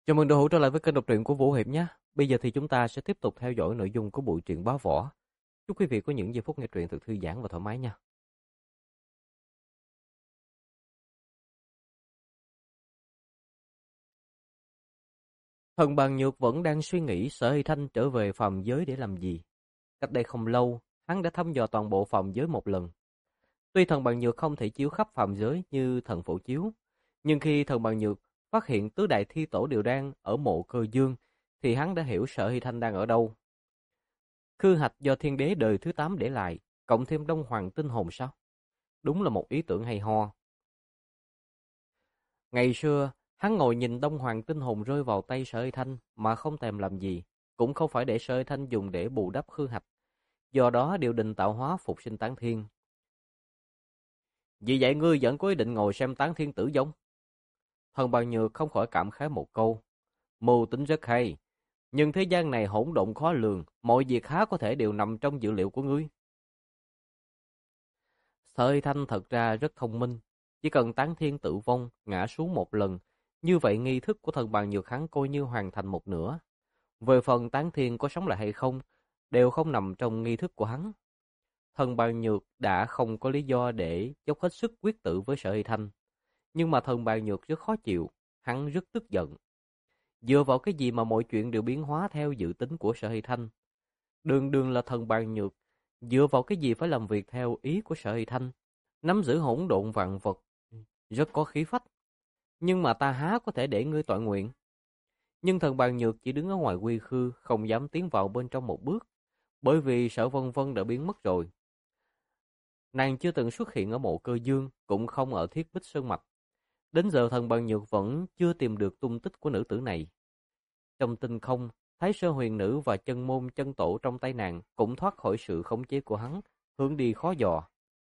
Chào mừng đội hữu trở lại với kênh đọc truyện của Vũ Hiệp nhé. Bây giờ thì chúng ta sẽ tiếp tục theo dõi nội dung của bộ truyện Bá Võ. Chúc quý vị có những giây phút nghe truyện thật thư giãn và thoải mái nha. Thần Bàn Nhược vẫn đang suy nghĩ Sở Hy Thanh trở về phàm giới để làm gì. Cách đây không lâu, hắn đã thăm dò toàn bộ phàm giới một lần. Tuy Thần Bàn Nhược không thể chiếu khắp phàm giới như thần phổ chiếu, nhưng khi Thần Bàn Nhược phát hiện tứ đại thi tổ đều đang ở mộ Cơ Dương, thì hắn đã hiểu Sở Hy Thanh đang ở đâu. Khư hạch do thiên đế đời thứ 8 để lại, cộng thêm Đông Hoàng tinh hồn sao? Đúng là một ý tưởng hay ho. Ngày xưa, hắn ngồi nhìn Đông Hoàng tinh hồn rơi vào tay Sở Hy Thanh mà không thèm làm gì, cũng không phải để Sở Hy Thanh dùng để bù đắp khư hạch. Do đó điều định tạo hóa phục sinh tán thiên. Vì vậy ngươi vẫn có ý định ngồi xem tán thiên tử vong? Thần Bàn Nhược không khỏi cảm khái một câu. Mưu tính rất hay, nhưng thế gian này hỗn độn khó lường, mọi việc há có thể đều nằm trong dự liệu của ngươi. Sở Hy Thanh thật ra rất thông minh, chỉ cần tán thiên tự vong, ngã xuống một lần, như vậy nghi thức của thần bàn nhược hắn coi như hoàn thành một nửa. Về phần tán thiên có sống lại hay không, đều không nằm trong nghi thức của hắn. Thần bàn nhược đã không có lý do để dốc hết sức quyết tử với Sở Hy Thanh, nhưng mà thần bàn nhược rất khó chịu, hắn rất tức giận. Dựa vào cái gì mà mọi chuyện đều biến hóa theo dự tính của Sở Hy Thanh? Đường đường là thần bàn nhược, dựa vào cái gì phải làm việc theo ý của Sở Hy Thanh? Nắm giữ hỗn độn vạn vật, rất có khí phách. Nhưng mà ta há có thể để ngươi toại nguyện. Nhưng thần bàn nhược chỉ đứng ở ngoài quy khư, không dám tiến vào bên trong một bước, bởi vì Sở Vân Vân đã biến mất rồi. Nàng chưa từng xuất hiện ở mộ Cơ Dương, cũng không ở Thiết Bích Sơn Mạch. Đến giờ thần bàn nhược vẫn chưa tìm được tung tích của nữ tử này. Trong tinh không, Thái Sơ Huyền Nữ và chân môn chân tổ trong tay nàng cũng thoát khỏi sự khống chế của hắn, hướng đi khó dò.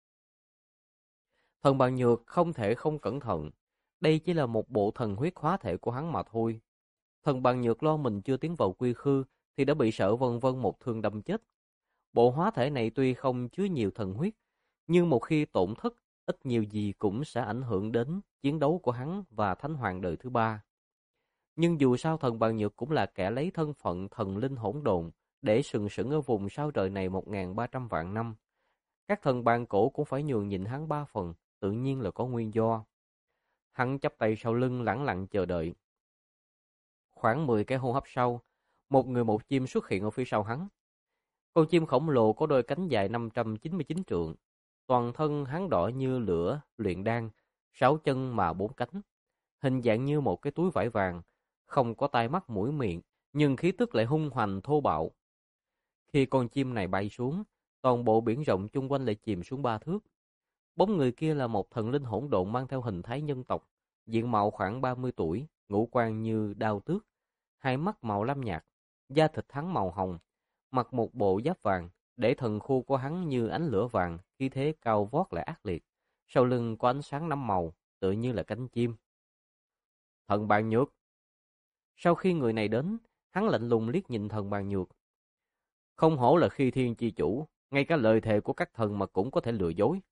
Thần Bàn Nhược không thể không cẩn thận, đây chỉ là một bộ thần huyết hóa thể của hắn mà thôi. Thần Bàn Nhược lo mình chưa tiến vào quy khư thì đã bị Sở Vân Vân một thương đâm chết. Bộ hóa thể này tuy không chứa nhiều thần huyết, nhưng một khi tổn thất, ít nhiều gì cũng sẽ ảnh hưởng đến chiến đấu của hắn và Thánh Hoàng đời thứ 3. Nhưng dù sao thần Bàn Nhược cũng là kẻ lấy thân phận thần linh hỗn độn để sừng sững ở vùng sao trời này 1.300 vạn năm. Các thần bàn cổ cũng phải nhường nhịn hắn 3 phần, tự nhiên là có nguyên do. Hắn chắp tay sau lưng lẳng lặng chờ đợi. Khoảng 10 cái hô hấp sau, một người một chim xuất hiện ở phía sau hắn. Con chim khổng lồ có đôi cánh dài 599 trượng, toàn thân hắn đỏ như lửa luyện đan, 6 chân mà 4 cánh, hình dạng như một cái túi vải vàng, không có tai mắt mũi miệng, nhưng khí tức lại hung hoành thô bạo. Khi con chim này bay xuống, toàn bộ biển rộng chung quanh lại chìm xuống 3 thước. Bóng người kia là một thần linh hỗn độn mang theo hình thái nhân tộc, diện mạo khoảng 30 tuổi, ngũ quan như đao tước, hai mắt màu lam nhạt, da thịt hắn màu hồng, mặc một bộ giáp vàng, để thần khu của hắn như ánh lửa vàng, khí thế cao vót lại ác liệt. Sau lưng có ánh sáng năm màu, tựa như là cánh chim. Thần Bàn Nhược. Sau khi người này đến, hắn lạnh lùng liếc nhìn thần Bàn Nhược. Không hổ là khi thiên chi chủ, ngay cả lời thề của các thần mà cũng có thể lừa dối.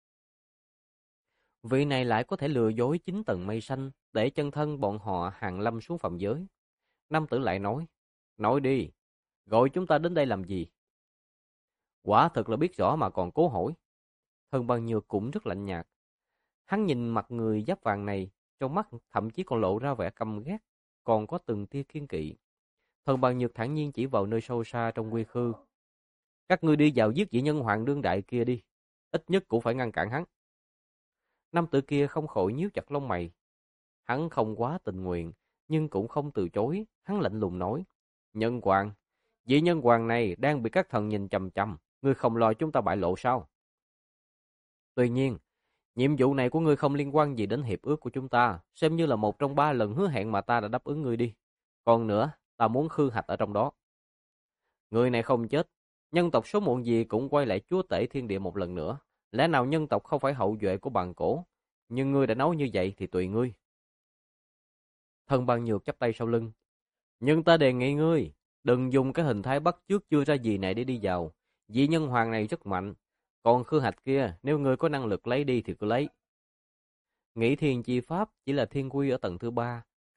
Vị này lại có thể lừa dối 9 tầng mây xanh, để chân thân bọn họ hàng lâm xuống phạm giới. Nam tử lại nói đi, gọi chúng ta đến đây làm gì? Quả thật là biết rõ mà còn cố hỏi. Thần Bàn Nhược cũng rất lạnh nhạt. Hắn nhìn mặt người giáp vàng này, trong mắt thậm chí còn lộ ra vẻ căm ghét, còn có từng tia kiên kỵ. Thần Bàn Nhược thản nhiên chỉ vào nơi sâu xa trong quy khư. Các ngươi đi vào giết vị nhân hoàng đương đại kia đi, ít nhất cũng phải ngăn cản hắn. Nam tử kia không khỏi nhíu chặt lông mày. Hắn không quá tình nguyện, nhưng cũng không từ chối. Hắn lạnh lùng nói, nhân hoàng, vị nhân hoàng này đang bị các thần nhìn chằm chằm, ngươi không lo chúng ta bại lộ sao? Tuy nhiên, nhiệm vụ này của ngươi không liên quan gì đến hiệp ước của chúng ta, xem như là một trong 3 lần hứa hẹn mà ta đã đáp ứng ngươi đi. Còn nữa, ta muốn khư hạch ở trong đó. Người này không chết, nhân tộc số muộn gì cũng quay lại chúa tể thiên địa một lần nữa. Lẽ nào nhân tộc không phải hậu duệ của bàn cổ? Nhưng ngươi đã nói như vậy thì tùy ngươi. Thần Bàn Nhược chắp tay sau lưng. Nhưng ta đề nghị ngươi, đừng dùng cái hình thái bắt chước chưa ra gì này để đi vào. Vị nhân hoàng này rất mạnh. Còn khư hạch kia, nếu ngươi có năng lực lấy đi thì cứ lấy. Nghĩ thiên chi pháp chỉ là thiên quy ở tầng thứ 3,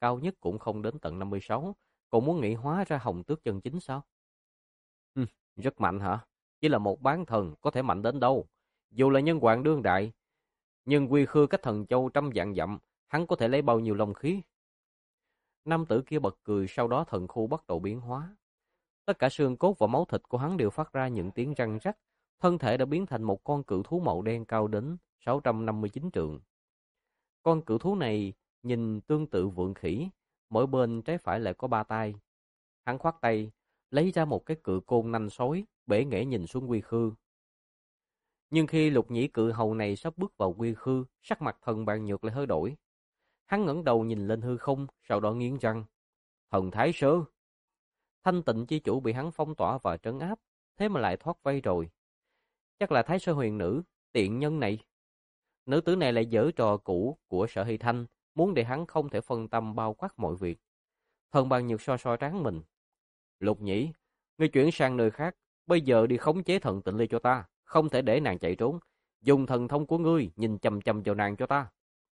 cao nhất cũng không đến tận 56, còn muốn nghĩ hóa ra Hồng Tước chân chính sao? Hừm, rất mạnh hả? Chỉ là một bán thần có thể mạnh đến đâu? Dù là nhân hoàng đương đại, nhưng Quy Khư cách Thần Châu trăm vạn dặm, hắn có thể lấy bao nhiêu long khí? Nam tử kia bật cười, sau đó thần khu bắt đầu biến hóa. Tất cả xương cốt và máu thịt của hắn đều phát ra những tiếng răng rắc, thân thể đã biến thành một con cự thú màu đen cao đến 659 trượng. Con cự thú này nhìn tương tự vượn khỉ, mỗi bên trái phải lại có ba tay. Hắn khoát tay, lấy ra một cái cự côn nanh sói, bể nghễ nhìn xuống Quy Khư. Nhưng khi Lục Nhĩ cự hầu này sắp bước vào Quy Khư, sắc mặt Thần Bàn Nhược lại hơi đổi. Hắn ngẩng đầu nhìn lên hư không, sau đó nghiến răng. Thần Thái Sơ! Thanh Tịnh chi chủ bị hắn phong tỏa và trấn áp, thế mà lại thoát vây rồi. Chắc là Thái Sơ huyền nữ, tiện nhân này. Nữ tử này lại giở trò cũ của Sở Hy Thanh, muốn để hắn không thể phân tâm bao quát mọi việc. Thần Bàn Nhược so so trán mình. Lục Nhĩ, ngươi chuyển sang nơi khác, bây giờ đi khống chế Thần Tịnh Ly cho ta, không thể để nàng chạy trốn. Dùng thần thông của ngươi nhìn chằm chằm vào nàng cho ta.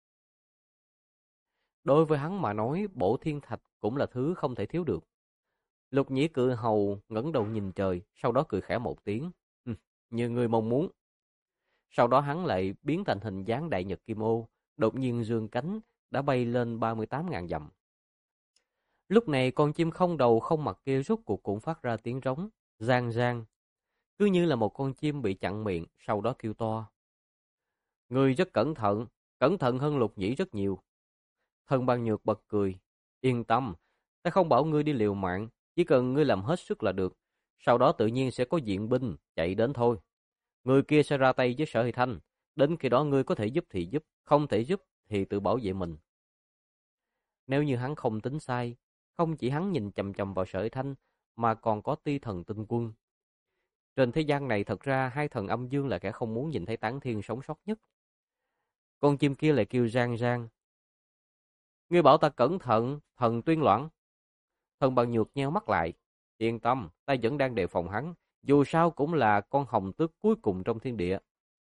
Đối với hắn mà nói, bổ thiên thạch cũng là thứ không thể thiếu được. Lục Nhĩ cự hầu ngẩng đầu nhìn trời, sau đó cười khẽ một tiếng. Như ngươi mong muốn. Sau đó hắn lại biến thành hình dáng đại nhật kim ô, đột nhiên giương cánh, đã bay lên 38.000 dặm. Lúc này con chim không đầu không mặt kia rút cuộc cũng phát ra tiếng rống, rang rang, cứ như là một con chim bị chặn miệng, sau đó kêu to. Ngươi rất cẩn thận hơn Lục Nhĩ rất nhiều. Thần Bàn Nhược bật cười. Yên tâm, ta không bảo ngươi đi liều mạng, chỉ cần ngươi làm hết sức là được. Sau đó tự nhiên sẽ có viện binh chạy đến thôi. Người kia sẽ ra tay với Sở Hy Thanh. Đến khi đó ngươi có thể giúp thì giúp, không thể giúp thì tự bảo vệ mình. Nếu như hắn không tính sai, không chỉ hắn nhìn chằm chằm vào Sở Hy Thanh, mà còn có Ti Thần Tinh Quân. Trên thế gian này thật ra hai thần âm dương là kẻ không muốn nhìn thấy Tán Thiên sống sót nhất. Con chim kia lại kêu rang rang. Ngươi bảo ta cẩn thận, thần tuyên loạn. Thần Bằng Nhược nheo mắt lại. Yên tâm, ta vẫn đang đề phòng hắn. Dù sao cũng là con hồng tước cuối cùng trong thiên địa.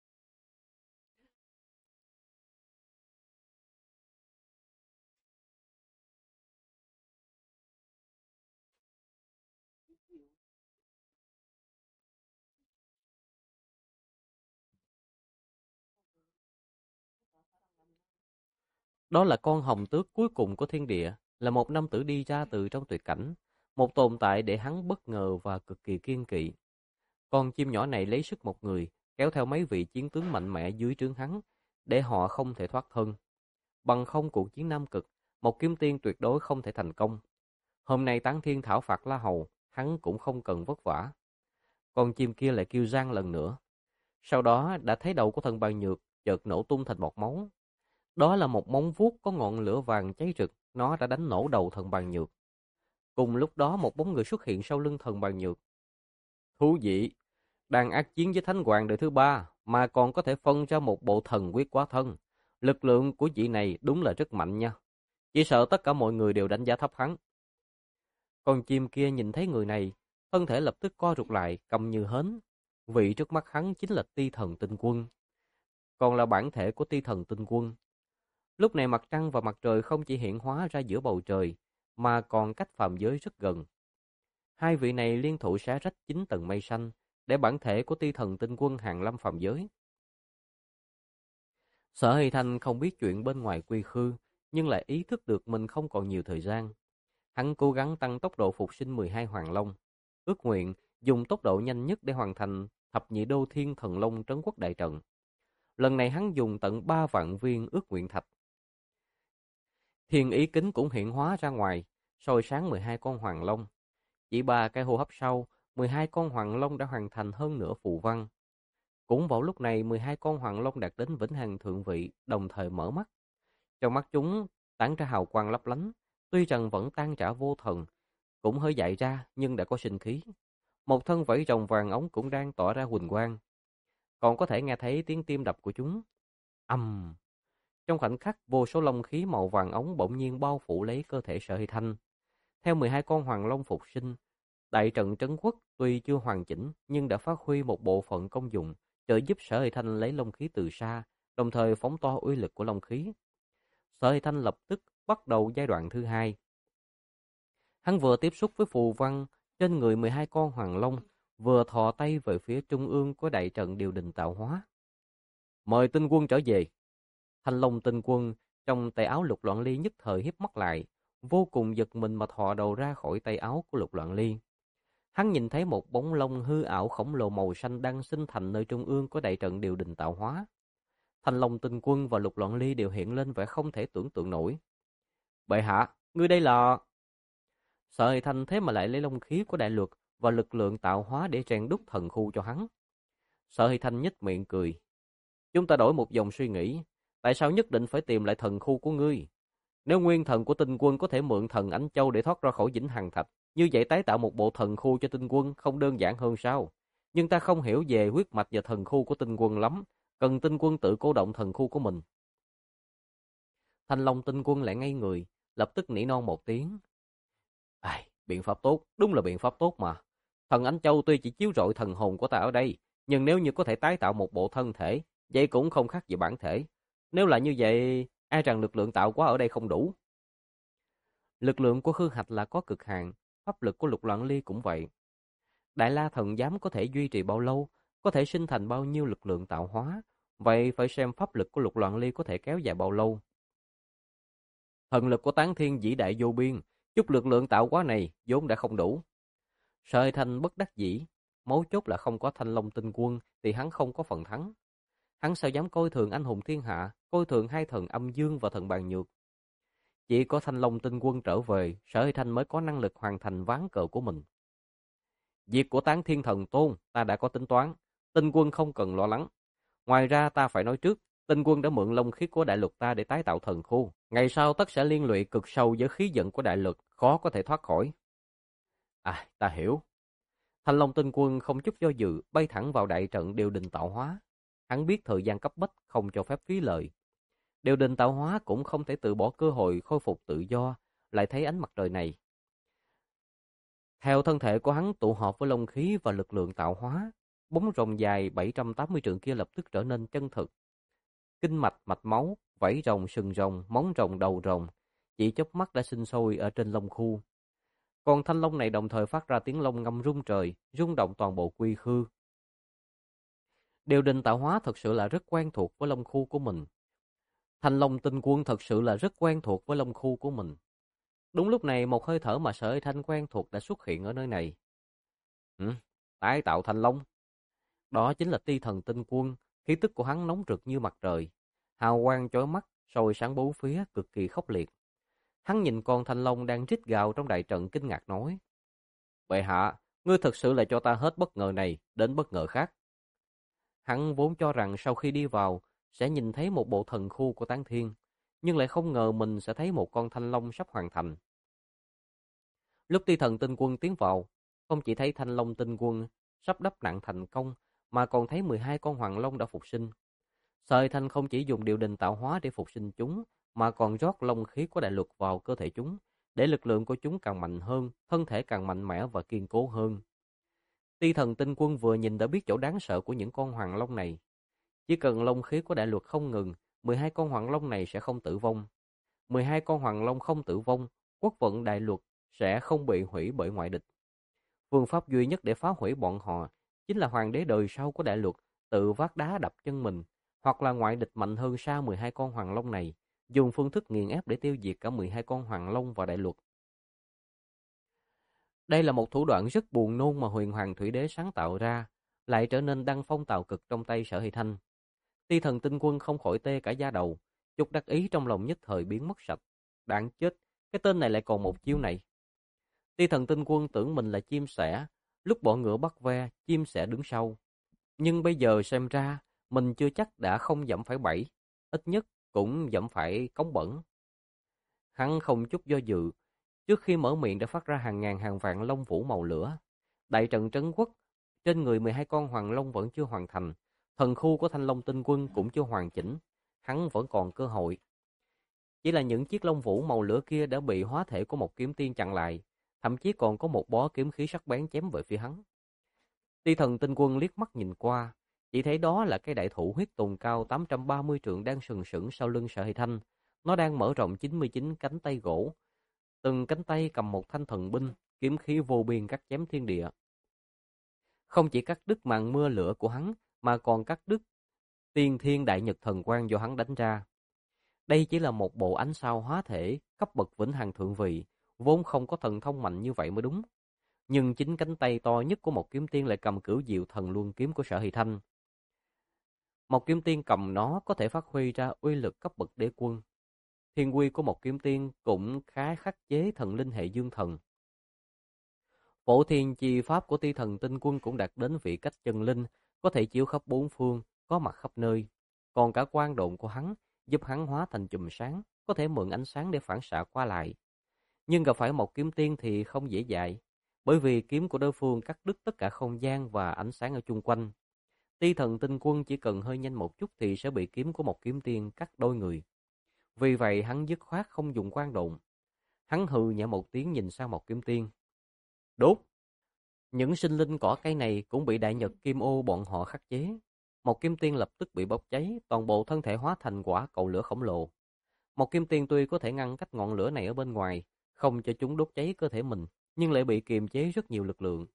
Đó là con hồng tước cuối cùng của thiên địa, là một nam tử đi ra từ trong tuyệt cảnh, một tồn tại để hắn bất ngờ và cực kỳ kiên kỵ. Con chim nhỏ này lấy sức một người, kéo theo mấy vị chiến tướng mạnh mẽ dưới trướng hắn, để họ không thể thoát thân. Bằng không cuộc chiến Nam Cực, một kiếm tiên tuyệt đối không thể thành công. Hôm nay Tán Thiên thảo phạt La Hầu, hắn cũng không cần vất vả. Con chim kia lại kêu rang lần nữa. Sau đó đã thấy đầu của thần Bàn Nhược chợt nổ tung thành bọt máu. Đó là một móng vuốt có ngọn lửa vàng cháy rực, nó đã đánh nổ đầu thần Bàn Nhược. Cùng lúc đó một bóng người xuất hiện sau lưng thần Bàn Nhược. Thú vị, đang ác chiến với Thánh Hoàng đời thứ ba mà còn có thể phân ra một bộ thần quyết quá thân. Lực lượng của vị này đúng là rất mạnh nha. Chỉ sợ tất cả mọi người đều đánh giá thấp hắn. Con chim kia nhìn thấy người này, thân thể lập tức co rụt lại, câm như hến. Vị trước mắt hắn chính là Ti Thần Tinh Quân, còn là bản thể của Ti Thần Tinh Quân. Lúc này mặt trăng và mặt trời không chỉ hiện hóa ra giữa bầu trời, mà còn cách phàm giới rất gần. Hai vị này liên thủ xé rách 9 tầng mây xanh, để bản thể của Ti Thần Tinh Quân hàng lâm phàm giới. Sở Hy Thanh không biết chuyện bên ngoài quy khư, nhưng lại ý thức được mình không còn nhiều thời gian. Hắn cố gắng tăng tốc độ phục sinh 12 hoàng long, ước nguyện dùng tốc độ nhanh nhất để hoàn thành thập nhị đô thiên thần long trấn quốc đại trận. Lần này hắn dùng tận 3 vạn viên ước nguyện thạch. Thiên ý kính cũng hiện hóa ra ngoài, soi sáng 12 con hoàng long. Chỉ 3 cái hô hấp sau, 12 con hoàng long đã hoàn thành hơn nửa phù văn. Cũng vào lúc này 12 con hoàng long đạt đến vĩnh hằng thượng vị, đồng thời mở mắt. Trong mắt chúng tản ra hào quang lấp lánh, tuy rằng vẫn tan rã vô thần, cũng hơi dại ra nhưng đã có sinh khí. Một thân vảy rồng vàng ống cũng đang tỏa ra huỳnh quang, còn có thể nghe thấy tiếng tim đập của chúng. Ầm! Trong khoảnh khắc, vô số long khí màu vàng ống bỗng nhiên bao phủ lấy cơ thể Sở Hy Thanh. Theo 12 con hoàng long phục sinh, đại trận trấn quốc tuy chưa hoàn chỉnh nhưng đã phát huy một bộ phận công dụng, trợ giúp Sở Hy Thanh lấy long khí từ xa, đồng thời phóng to uy lực của long khí. Sở Hy Thanh lập tức bắt đầu giai đoạn thứ hai. Hắn vừa tiếp xúc với phù văn trên người 12 con hoàng long, vừa thò tay về phía trung ương của đại trận điều đình tạo hóa. Mời tinh quân trở về. Thanh Long tinh quân trong tay áo Lục Loạn Ly nhất thời híp mắt lại, vô cùng giật mình mà thò đầu ra khỏi tay áo của Lục Loạn Ly. Hắn nhìn thấy một bóng lông hư ảo khổng lồ màu xanh đang sinh thành nơi trung ương của đại trận điều đình tạo hóa. Thanh Long tinh quân và Lục Loạn Ly đều hiện lên vẻ không thể tưởng tượng nổi. Bệ hạ, ngươi đây là... Sở Hề Thanh thế mà lại lấy long khí của đại luật và lực lượng tạo hóa để rèn đúc thần khu cho hắn. Sở Hề Thanh nhếch miệng cười. Chúng ta đổi một dòng suy nghĩ. Tại sao nhất định phải tìm lại thần khu của ngươi? Nếu nguyên thần của tinh quân có thể mượn thần Ánh Châu để thoát ra khỏi Vĩnh Hằng Thạch, như vậy tái tạo một bộ thần khu cho tinh quân không đơn giản hơn sao? Nhưng ta không hiểu về huyết mạch và thần khu của tinh quân lắm. Cần tinh quân tự cô động thần khu của mình. Thanh Long tinh quân lại ngây người, lập tức nỉ non một tiếng. Biện pháp tốt, đúng là biện pháp tốt mà. Thần Ánh Châu tuy chỉ chiếu rọi thần hồn của ta ở đây, nhưng nếu như có thể tái tạo một bộ thân thể, vậy cũng không khác gì bản thể. Nếu là như vậy, ai rằng lực lượng tạo hóa ở đây không đủ. Lực lượng của Khư Hạch là có cực hạn, pháp lực của Lục Loạn Ly cũng vậy. Đại La thần giám có thể duy trì bao lâu, có thể sinh thành bao nhiêu lực lượng tạo hóa, vậy phải xem pháp lực của Lục Loạn Ly có thể kéo dài bao lâu. Thần lực của Tán Thiên vĩ đại vô biên, chút lực lượng tạo hóa này vốn đã không đủ. Sở Hề Thanh bất đắc dĩ, mấu chốt là không có Thanh Long tinh quân thì hắn không có phần thắng. Hắn sao dám coi thường anh hùng thiên hạ, coi thường hai thần âm dương và thần bàn nhược. Chỉ có Thanh Long tinh quân trở về, Sở Hề Thanh mới có năng lực hoàn thành ván cờ của mình. Việc của Tán Thiên thần tôn ta đã có tính toán, tinh quân không cần lo lắng. Ngoài ra ta phải nói trước, tinh quân đã mượn long khí của đại luật ta để tái tạo thần khu. Ngày sau tất sẽ liên lụy cực sâu với khí vận của đại luật, khó có thể thoát khỏi. Ta hiểu. Thanh Long tinh quân không chút do dự, bay thẳng vào đại trận điều đình tạo hóa. Hắn biết thời gian cấp bách không cho phép phí lời. Điều đình tạo hóa cũng không thể từ bỏ cơ hội khôi phục tự do, lại thấy ánh mặt trời này. Theo thân thể của hắn tụ hợp với long khí và lực lượng tạo hóa, bóng rồng dài 780 trượng kia lập tức trở nên chân thực. Kinh mạch, mạch máu, vảy rồng, sừng rồng, móng rồng, đầu rồng, chỉ chớp mắt đã sinh sôi ở trên long khu. Còn thanh long này đồng thời phát ra tiếng long ngâm rung trời, rung động toàn bộ quy khư. Điều đình tạo hóa thật sự là rất quen thuộc với long khu của mình. Thanh Long tinh quân thật sự là rất quen thuộc với long khu của mình. Đúng lúc này một hơi thở mà Sở Hề Thanh quen thuộc đã xuất hiện ở nơi này. Tái tạo Thanh Long. Đó chính là Ti Thần tinh quân, khí tức của hắn nóng rực như mặt trời, hào quang chói mắt, soi sáng bốn phía cực kỳ khốc liệt. Hắn nhìn con Thanh Long đang rít gào trong đại trận kinh ngạc nói: Bệ hạ, ngươi thật sự là cho ta hết bất ngờ này đến bất ngờ khác. Hắn vốn cho rằng sau khi đi vào sẽ nhìn thấy một bộ thần khu của Tán Thiên, nhưng lại không ngờ mình sẽ thấy một con Thanh Long sắp hoàn thành. Lúc Ti Thần tinh quân tiến vào, không chỉ thấy Thanh Long tinh quân sắp đắp nặng thành công, mà còn thấy 12 con Hoàng Long đã phục sinh. Sở Hề Thanh không chỉ dùng điều đình tạo hóa để phục sinh chúng, mà còn rót long khí của đại luật vào cơ thể chúng, để lực lượng của chúng càng mạnh hơn, thân thể càng mạnh mẽ và kiên cố hơn. Ti Thần tinh quân vừa nhìn đã biết chỗ đáng sợ của những con Hoàng Long này. Chỉ cần long khí của đại luật không ngừng, 12 con Hoàng Long này sẽ không tử vong. 12 con Hoàng Long không tử vong, quốc vận đại luật sẽ không bị hủy bởi ngoại địch. Phương pháp duy nhất để phá hủy bọn họ chính là hoàng đế đời sau của đại luật tự vác đá đập chân mình, hoặc là ngoại địch mạnh hơn xa 12 con Hoàng Long này, dùng phương thức nghiền ép để tiêu diệt cả 12 con Hoàng Long và đại luật. Đây là một thủ đoạn rất buồn nôn mà Huyền Hoàng Thủy Đế sáng tạo ra, lại trở nên đăng phong tạo cực trong tay Sở Hề Thanh. Ti Thần tinh quân không khỏi tê cả da đầu, chút đắc ý trong lòng nhất thời biến mất sạch. Đáng chết, cái tên này lại còn một chiêu này. Ti Thần tinh quân tưởng mình là chim sẻ, lúc bọ ngựa bắt ve, chim sẻ đứng sau. Nhưng bây giờ xem ra, mình chưa chắc đã không dẫm phải bẫy, ít nhất cũng dẫm phải cống bẩn. Hắn không chút do dự, trước khi mở miệng đã phát ra hàng ngàn hàng vạn long vũ màu lửa. Đại trận trấn quốc, trên người 12 con Hoàng Long vẫn chưa hoàn thành, thần khu của Thanh Long tinh quân cũng chưa hoàn chỉnh, hắn vẫn còn cơ hội. Chỉ là những chiếc long vũ màu lửa kia đã bị hóa thể của một kiếm tiên chặn lại, thậm chí còn có một bó kiếm khí sắc bén chém về phía hắn. Ti Thần tinh quân liếc mắt nhìn qua, chỉ thấy đó là cái đại thụ huyết tùng cao 830 trượng đang sừng sững sau lưng Sở Hề Thanh. Nó đang mở rộng 99 cánh tay gỗ, từng cánh tay cầm một thanh thần binh, kiếm khí vô biên cắt chém thiên địa. Không chỉ cắt đứt màn mưa lửa của hắn, mà còn cắt đứt tiên thiên đại nhật thần quang do hắn đánh ra. Đây chỉ là một bộ ánh sao hóa thể cấp bậc vĩnh hằng thượng vị, vốn không có thần thông mạnh như vậy mới đúng. Nhưng chính cánh tay to nhất của một kiếm tiên lại cầm cửu diệu thần luân kiếm của Sở Hy Thanh. Một kiếm tiên cầm nó có thể phát huy ra uy lực cấp bậc đế quân. Thiên quy của một kiếm tiên cũng khá khắc chế thần linh hệ dương thần. Phổ thiên chi pháp của Ti Thần Tinh Quân cũng đạt đến vị cách chân linh, có thể chiếu khắp bốn phương, có mặt khắp nơi. Còn cả quang độn của hắn giúp hắn hóa thành chùm sáng, có thể mượn ánh sáng để phản xạ qua lại. Nhưng gặp phải một kiếm tiên thì không dễ dãi, bởi vì kiếm của đối phương cắt đứt tất cả không gian và ánh sáng ở chung quanh. Ti Thần Tinh Quân chỉ cần hơi nhanh một chút thì sẽ bị kiếm của một kiếm tiên cắt đôi người. Vì vậy hắn dứt khoát không dùng quang độn. Hắn hừ nhẹ một tiếng nhìn sang một kiếm tiên. Đốt! Những sinh linh cỏ cây này cũng bị đại nhật kim ô bọn họ khắc chế. Một kim tiên lập tức bị bốc cháy, toàn bộ thân thể hóa thành quả cầu lửa khổng lồ. Một kim tiên tuy có thể ngăn cách ngọn lửa này ở bên ngoài, không cho chúng đốt cháy cơ thể mình, nhưng lại bị kiềm chế rất nhiều lực lượng.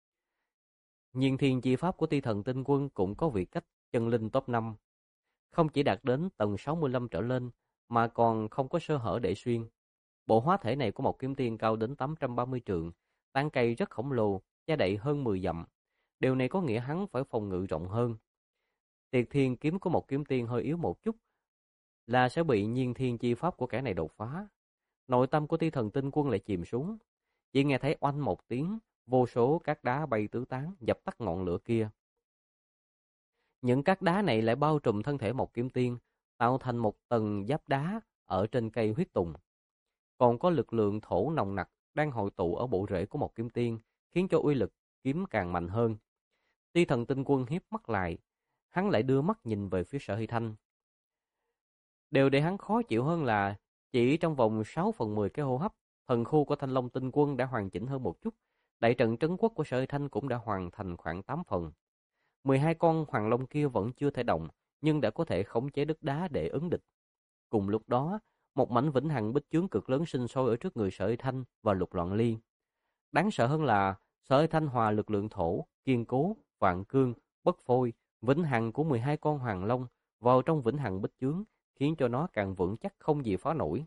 Nhiên thiên chi pháp của Ti Thần Tinh Quân cũng có vị cách chân linh top 5. Không chỉ đạt đến tầng 65 trở lên, mà còn không có sơ hở để xuyên. Bộ hóa thể này của một kiếm tiên cao đến 830 trượng, tán cây rất khổng lồ, che đậy hơn 10 dặm. Điều này có nghĩa hắn phải phòng ngự rộng hơn. Tiệt thiên kiếm của một kiếm tiên hơi yếu một chút là sẽ bị nhiên thiên chi pháp của kẻ này đột phá. Nội tâm của Ti Thần Tinh Quân lại chìm xuống. Chỉ nghe thấy oanh một tiếng, vô số cát đá bay tứ tán, dập tắt ngọn lửa kia. Những cát đá này lại bao trùm thân thể một kiếm tiên, tạo thành một tầng giáp đá ở trên cây huyết tùng. Còn có lực lượng thổ nồng nặc đang hội tụ ở bộ rễ của một kiếm tiên, khiến cho uy lực kiếm càng mạnh hơn. Ti Thần Tinh Quân hiếp mắt lại, hắn lại đưa mắt nhìn về phía Sở Hy Thanh. Điều để hắn khó chịu hơn là chỉ trong vòng 6/10 cái hô hấp, thần khu của Thanh Long Tinh Quân đã hoàn chỉnh hơn một chút. Đại trận trấn quốc của Sở Hy Thanh cũng đã hoàn thành khoảng 8 phần. 12 con hoàng long kia vẫn chưa thể động, nhưng đã có thể khống chế đất đá để ứng địch. Cùng lúc đó, một mảnh vĩnh hằng bích chướng cực lớn sinh sôi ở trước người Sở Hy Thanh và Lục Loạn Ly. Đáng sợ hơn là Sở Hy Thanh hòa lực lượng thổ, kiên cố, vạn cương, bất phôi, vĩnh hằng của 12 con hoàng long vào trong vĩnh hằng bích chướng, khiến cho nó càng vững chắc không gì phá nổi.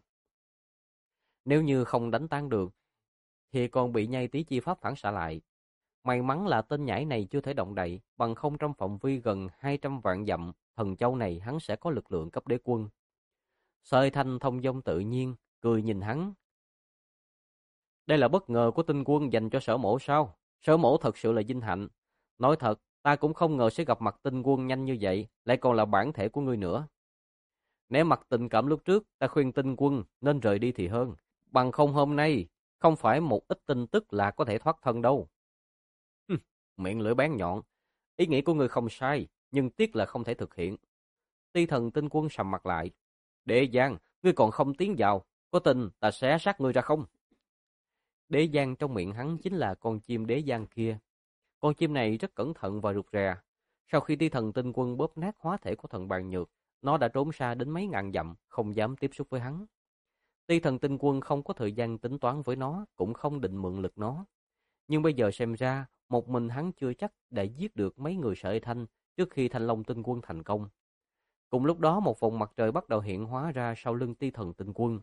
Nếu như không đánh tan được, thì còn bị nhai tí chi pháp phản xạ lại. May mắn là tên nhãi này chưa thể động đậy, bằng không trong phạm vi gần 200 vạn dặm, thần châu này hắn sẽ có lực lượng cấp đế quân. Sở Hy Thanh thông dong tự nhiên, cười nhìn hắn. Đây là bất ngờ của Tinh Quân dành cho Sở Mỗ sao? Sở Mỗ thật sự là vinh hạnh. Nói thật, ta cũng không ngờ sẽ gặp mặt Tinh Quân nhanh như vậy, lại còn là bản thể của ngươi nữa. Nếu mặt tình cảm lúc trước, ta khuyên Tinh Quân nên rời đi thì hơn. Bằng không hôm nay, không phải một ít tin tức là có thể thoát thân đâu. Miệng lưỡi bén nhọn. Ý nghĩ của ngươi không sai, nhưng tiếc là không thể thực hiện. Ti Thần Tinh Quân sầm mặt lại. Đế Giang, ngươi còn không tiến vào, có tin ta xé xác ngươi ra không? Đế Giang trong miệng hắn chính là con chim Đế Giang kia. Con chim này rất cẩn thận và rụt rè. Sau khi Ti Thần Tinh Quân bóp nát hóa thể của thần Bàn Nhược, nó đã trốn xa đến mấy ngàn dặm, không dám tiếp xúc với hắn. Ti Thần Tinh Quân không có thời gian tính toán với nó, cũng không định mượn lực nó. Nhưng bây giờ xem ra, một mình hắn chưa chắc đã giết được mấy người Sở Hy Thanh trước khi Thanh Long Tinh Quân thành công. Cùng lúc đó, một vòng mặt trời bắt đầu hiện hóa ra sau lưng Ti Thần Tinh Quân.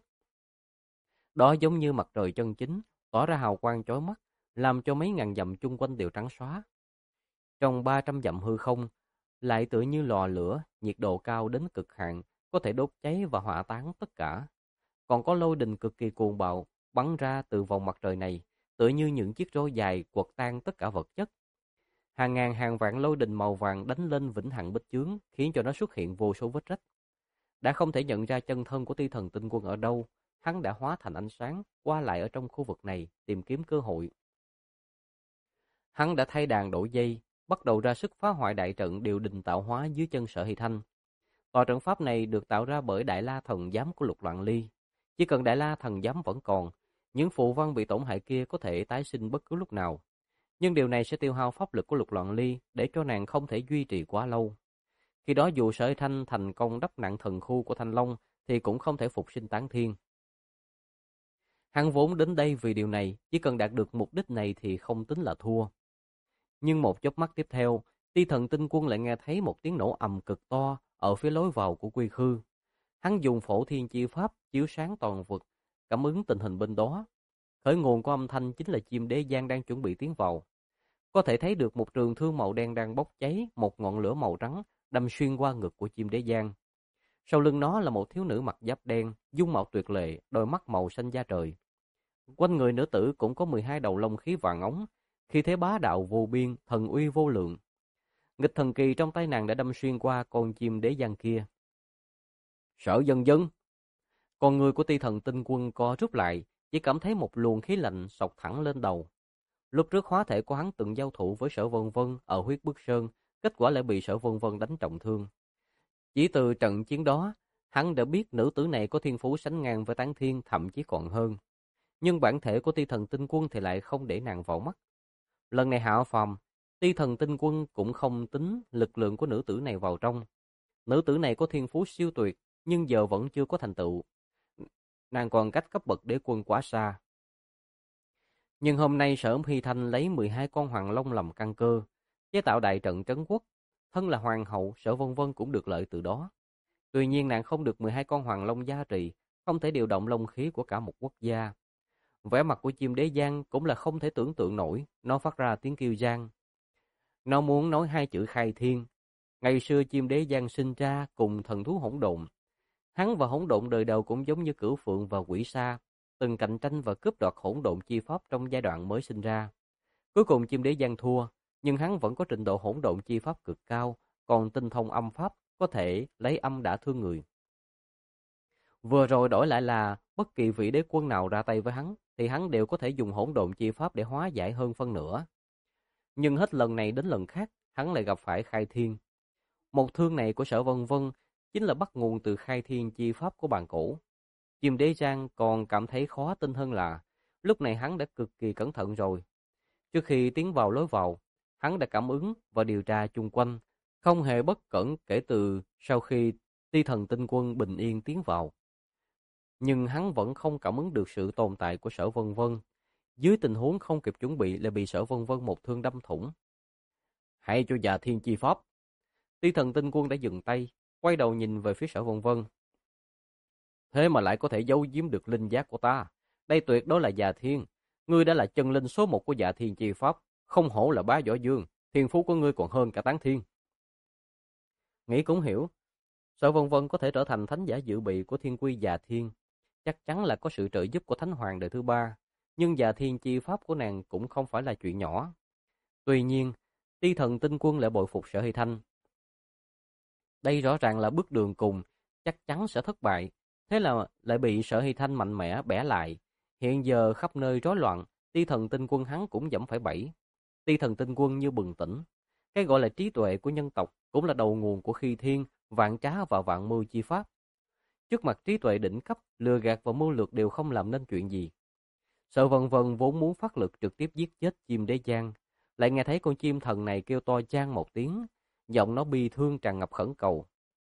Đó giống như mặt trời chân chính, tỏa ra hào quang chói mắt, làm cho mấy ngàn dặm chung quanh đều trắng xóa. Trong 300 dặm hư không, lại tựa như lò lửa, nhiệt độ cao đến cực hạn, có thể đốt cháy và hỏa táng tất cả. Còn có lôi đình cực kỳ cuồng bạo, bắn ra từ vòng mặt trời này, tựa như những chiếc roi dài quật tan tất cả vật chất. Hàng ngàn hàng vạn lôi đình màu vàng đánh lên vĩnh hằng bích chướng, khiến cho nó xuất hiện vô số vết rách. Đã không thể nhận ra chân thân của Ti Thần Tinh Quân ở đâu, hắn đã hóa thành ánh sáng, qua lại ở trong khu vực này, tìm kiếm cơ hội. Hắn đã thay đàn đổi dây, bắt đầu ra sức phá hoại đại trận điều đình tạo hóa dưới chân Sở Hy Thanh. Tòa trận pháp này được tạo ra bởi Đại La Thần Giám của Lục Loạn Ly. Chỉ cần Đại La Thần Giám vẫn còn, những phù văn bị tổn hại kia có thể tái sinh bất cứ lúc nào. Nhưng điều này sẽ tiêu hao pháp lực của Lục Loạn Ly, để cho nàng không thể duy trì quá lâu. Khi đó dù Sở Hy Thanh thành công đắp nặng thần khu của Thanh Long, thì cũng không thể phục sinh Tán Thiên. Hắn vốn đến đây vì điều này, chỉ cần đạt được mục đích này thì không tính là thua. Nhưng một chớp mắt tiếp theo, Ti Thần Tinh Quân lại nghe thấy một tiếng nổ ầm cực to ở phía lối vào của Quy Khư. Hắn dùng Phổ Thiên Chi Pháp chiếu sáng toàn vực, cảm ứng tình hình bên đó. Khởi nguồn của âm thanh chính là chim đế giang đang chuẩn bị tiến vào. Có thể thấy được một trường thương màu đen đang bốc cháy, một ngọn lửa màu trắng đâm xuyên qua ngực của chim đế giang. Sau lưng nó là một thiếu nữ mặc giáp đen, dung mạo tuyệt lệ, đôi mắt màu xanh da trời. Quanh người nữ tử cũng có 12 đầu lông khí vàng óng, khí thế bá đạo vô biên, thần uy vô lượng. Nghịch thần kỳ trong tay nàng đã đâm xuyên qua con chim đế giang kia. Sợ Dân Dân. Con người của Ti Thần Tinh Quân co rút lại, chỉ cảm thấy một luồng khí lạnh xộc thẳng lên đầu. Lúc trước hóa thể của hắn từng giao thủ với Sở Vân Vân ở Huyết Bức Sơn, kết quả lại bị Sở Vân Vân đánh trọng thương. Chỉ từ trận chiến đó, hắn đã biết nữ tử này có thiên phú sánh ngang với Tán Thiên, thậm chí còn hơn. Nhưng bản thể của Ti Thần Tinh Quân thì lại không để nàng vào mắt. Lần này hạ phàm, Ti Thần Tinh Quân cũng không tính lực lượng của nữ tử này vào trong. Nữ tử này có thiên phú siêu tuyệt, nhưng giờ vẫn chưa có thành tựu. Nàng còn cách cấp bậc đế quân quá xa. Nhưng hôm nay Sở Hy Thanh lấy 12 con hoàng long làm căn cơ, chế tạo đại trận trấn quốc. Thân là hoàng hậu, Sở Vân Vân cũng được lợi từ đó. Tuy nhiên nàng không được 12 con hoàng long gia trì, không thể điều động long khí của cả một quốc gia. Vẻ mặt của chim đế giang cũng là không thể tưởng tượng nổi, nó phát ra tiếng kêu giang. Nó muốn nói hai chữ khai thiên. Ngày xưa chim đế giang sinh ra cùng thần thú hỗn độn. Hắn và hỗn độn đời đầu cũng giống như cửu phượng và quỷ sa, từng cạnh tranh và cướp đoạt hỗn độn chi pháp trong giai đoạn mới sinh ra. Cuối cùng chim đế giang thua, nhưng hắn vẫn có trình độ hỗn độn chi pháp cực cao, còn tinh thông âm pháp có thể lấy âm đả thương người. Vừa rồi đổi lại là bất kỳ vị đế quân nào ra tay với hắn thì hắn đều có thể dùng hỗn độn chi pháp để hóa giải hơn phân nửa. Nhưng hết lần này đến lần khác, hắn lại gặp phải khai thiên. Một thương này của Sở Vân Vân chính là bắt nguồn từ khai thiên chi pháp của bàn cổ. Chim đế giang còn cảm thấy khó tin hơn là lúc này hắn đã cực kỳ cẩn thận rồi. Trước khi tiến vào lối vào, hắn đã cảm ứng và điều tra chung quanh, không hề bất cẩn kể từ sau khi Ti Thần Tinh Quân bình yên tiến vào. Nhưng hắn vẫn không cảm ứng được sự tồn tại của Sở Vân Vân. Dưới tình huống không kịp chuẩn bị lại bị Sở Vân Vân một thương đâm thủng. Hãy cho già thiên chi pháp. Ti Thần Tinh Quân đã dừng tay, quay đầu nhìn về phía Sở Vân Vân. Thế mà lại có thể giấu giếm được linh giác của ta. Đây tuyệt đối là già thiên. Ngươi đã là chân linh số 1 của dạ thiên chi pháp. Không hổ là bá võ dương. Thiên phú của ngươi còn hơn cả Tán Thiên. Nghĩ cũng hiểu. Sở Vân Vân có thể trở thành thánh giả dự bị của thiên quy già thiên. Chắc chắn là có sự trợ giúp của Thánh Hoàng đời thứ 3. Nhưng già thiên chi pháp của nàng cũng không phải là chuyện nhỏ. Tuy nhiên, Ti Thần Tinh Quân lại bội phục Sở Hy Thanh. Đây rõ ràng là bước đường cùng, chắc chắn sẽ thất bại. Thế là lại bị Sở Hy Thanh mạnh mẽ bẻ lại. Hiện giờ khắp nơi rối loạn, Ti Thần Tinh Quân hắn cũng dẫm phải bẫy. Ti Thần Tinh Quân như bừng tỉnh. Cái gọi là trí tuệ của nhân tộc cũng là đầu nguồn của khi thiên, vạn trá và vạn mưu chi pháp. Trước mặt trí tuệ đỉnh cấp, lừa gạt và mưu lược đều không làm nên chuyện gì. Sở Vân Vân vốn muốn phát lực trực tiếp giết chết chim đế giang, lại nghe thấy con chim thần này kêu to chang một tiếng, giọng nó bi thương tràn ngập khẩn cầu.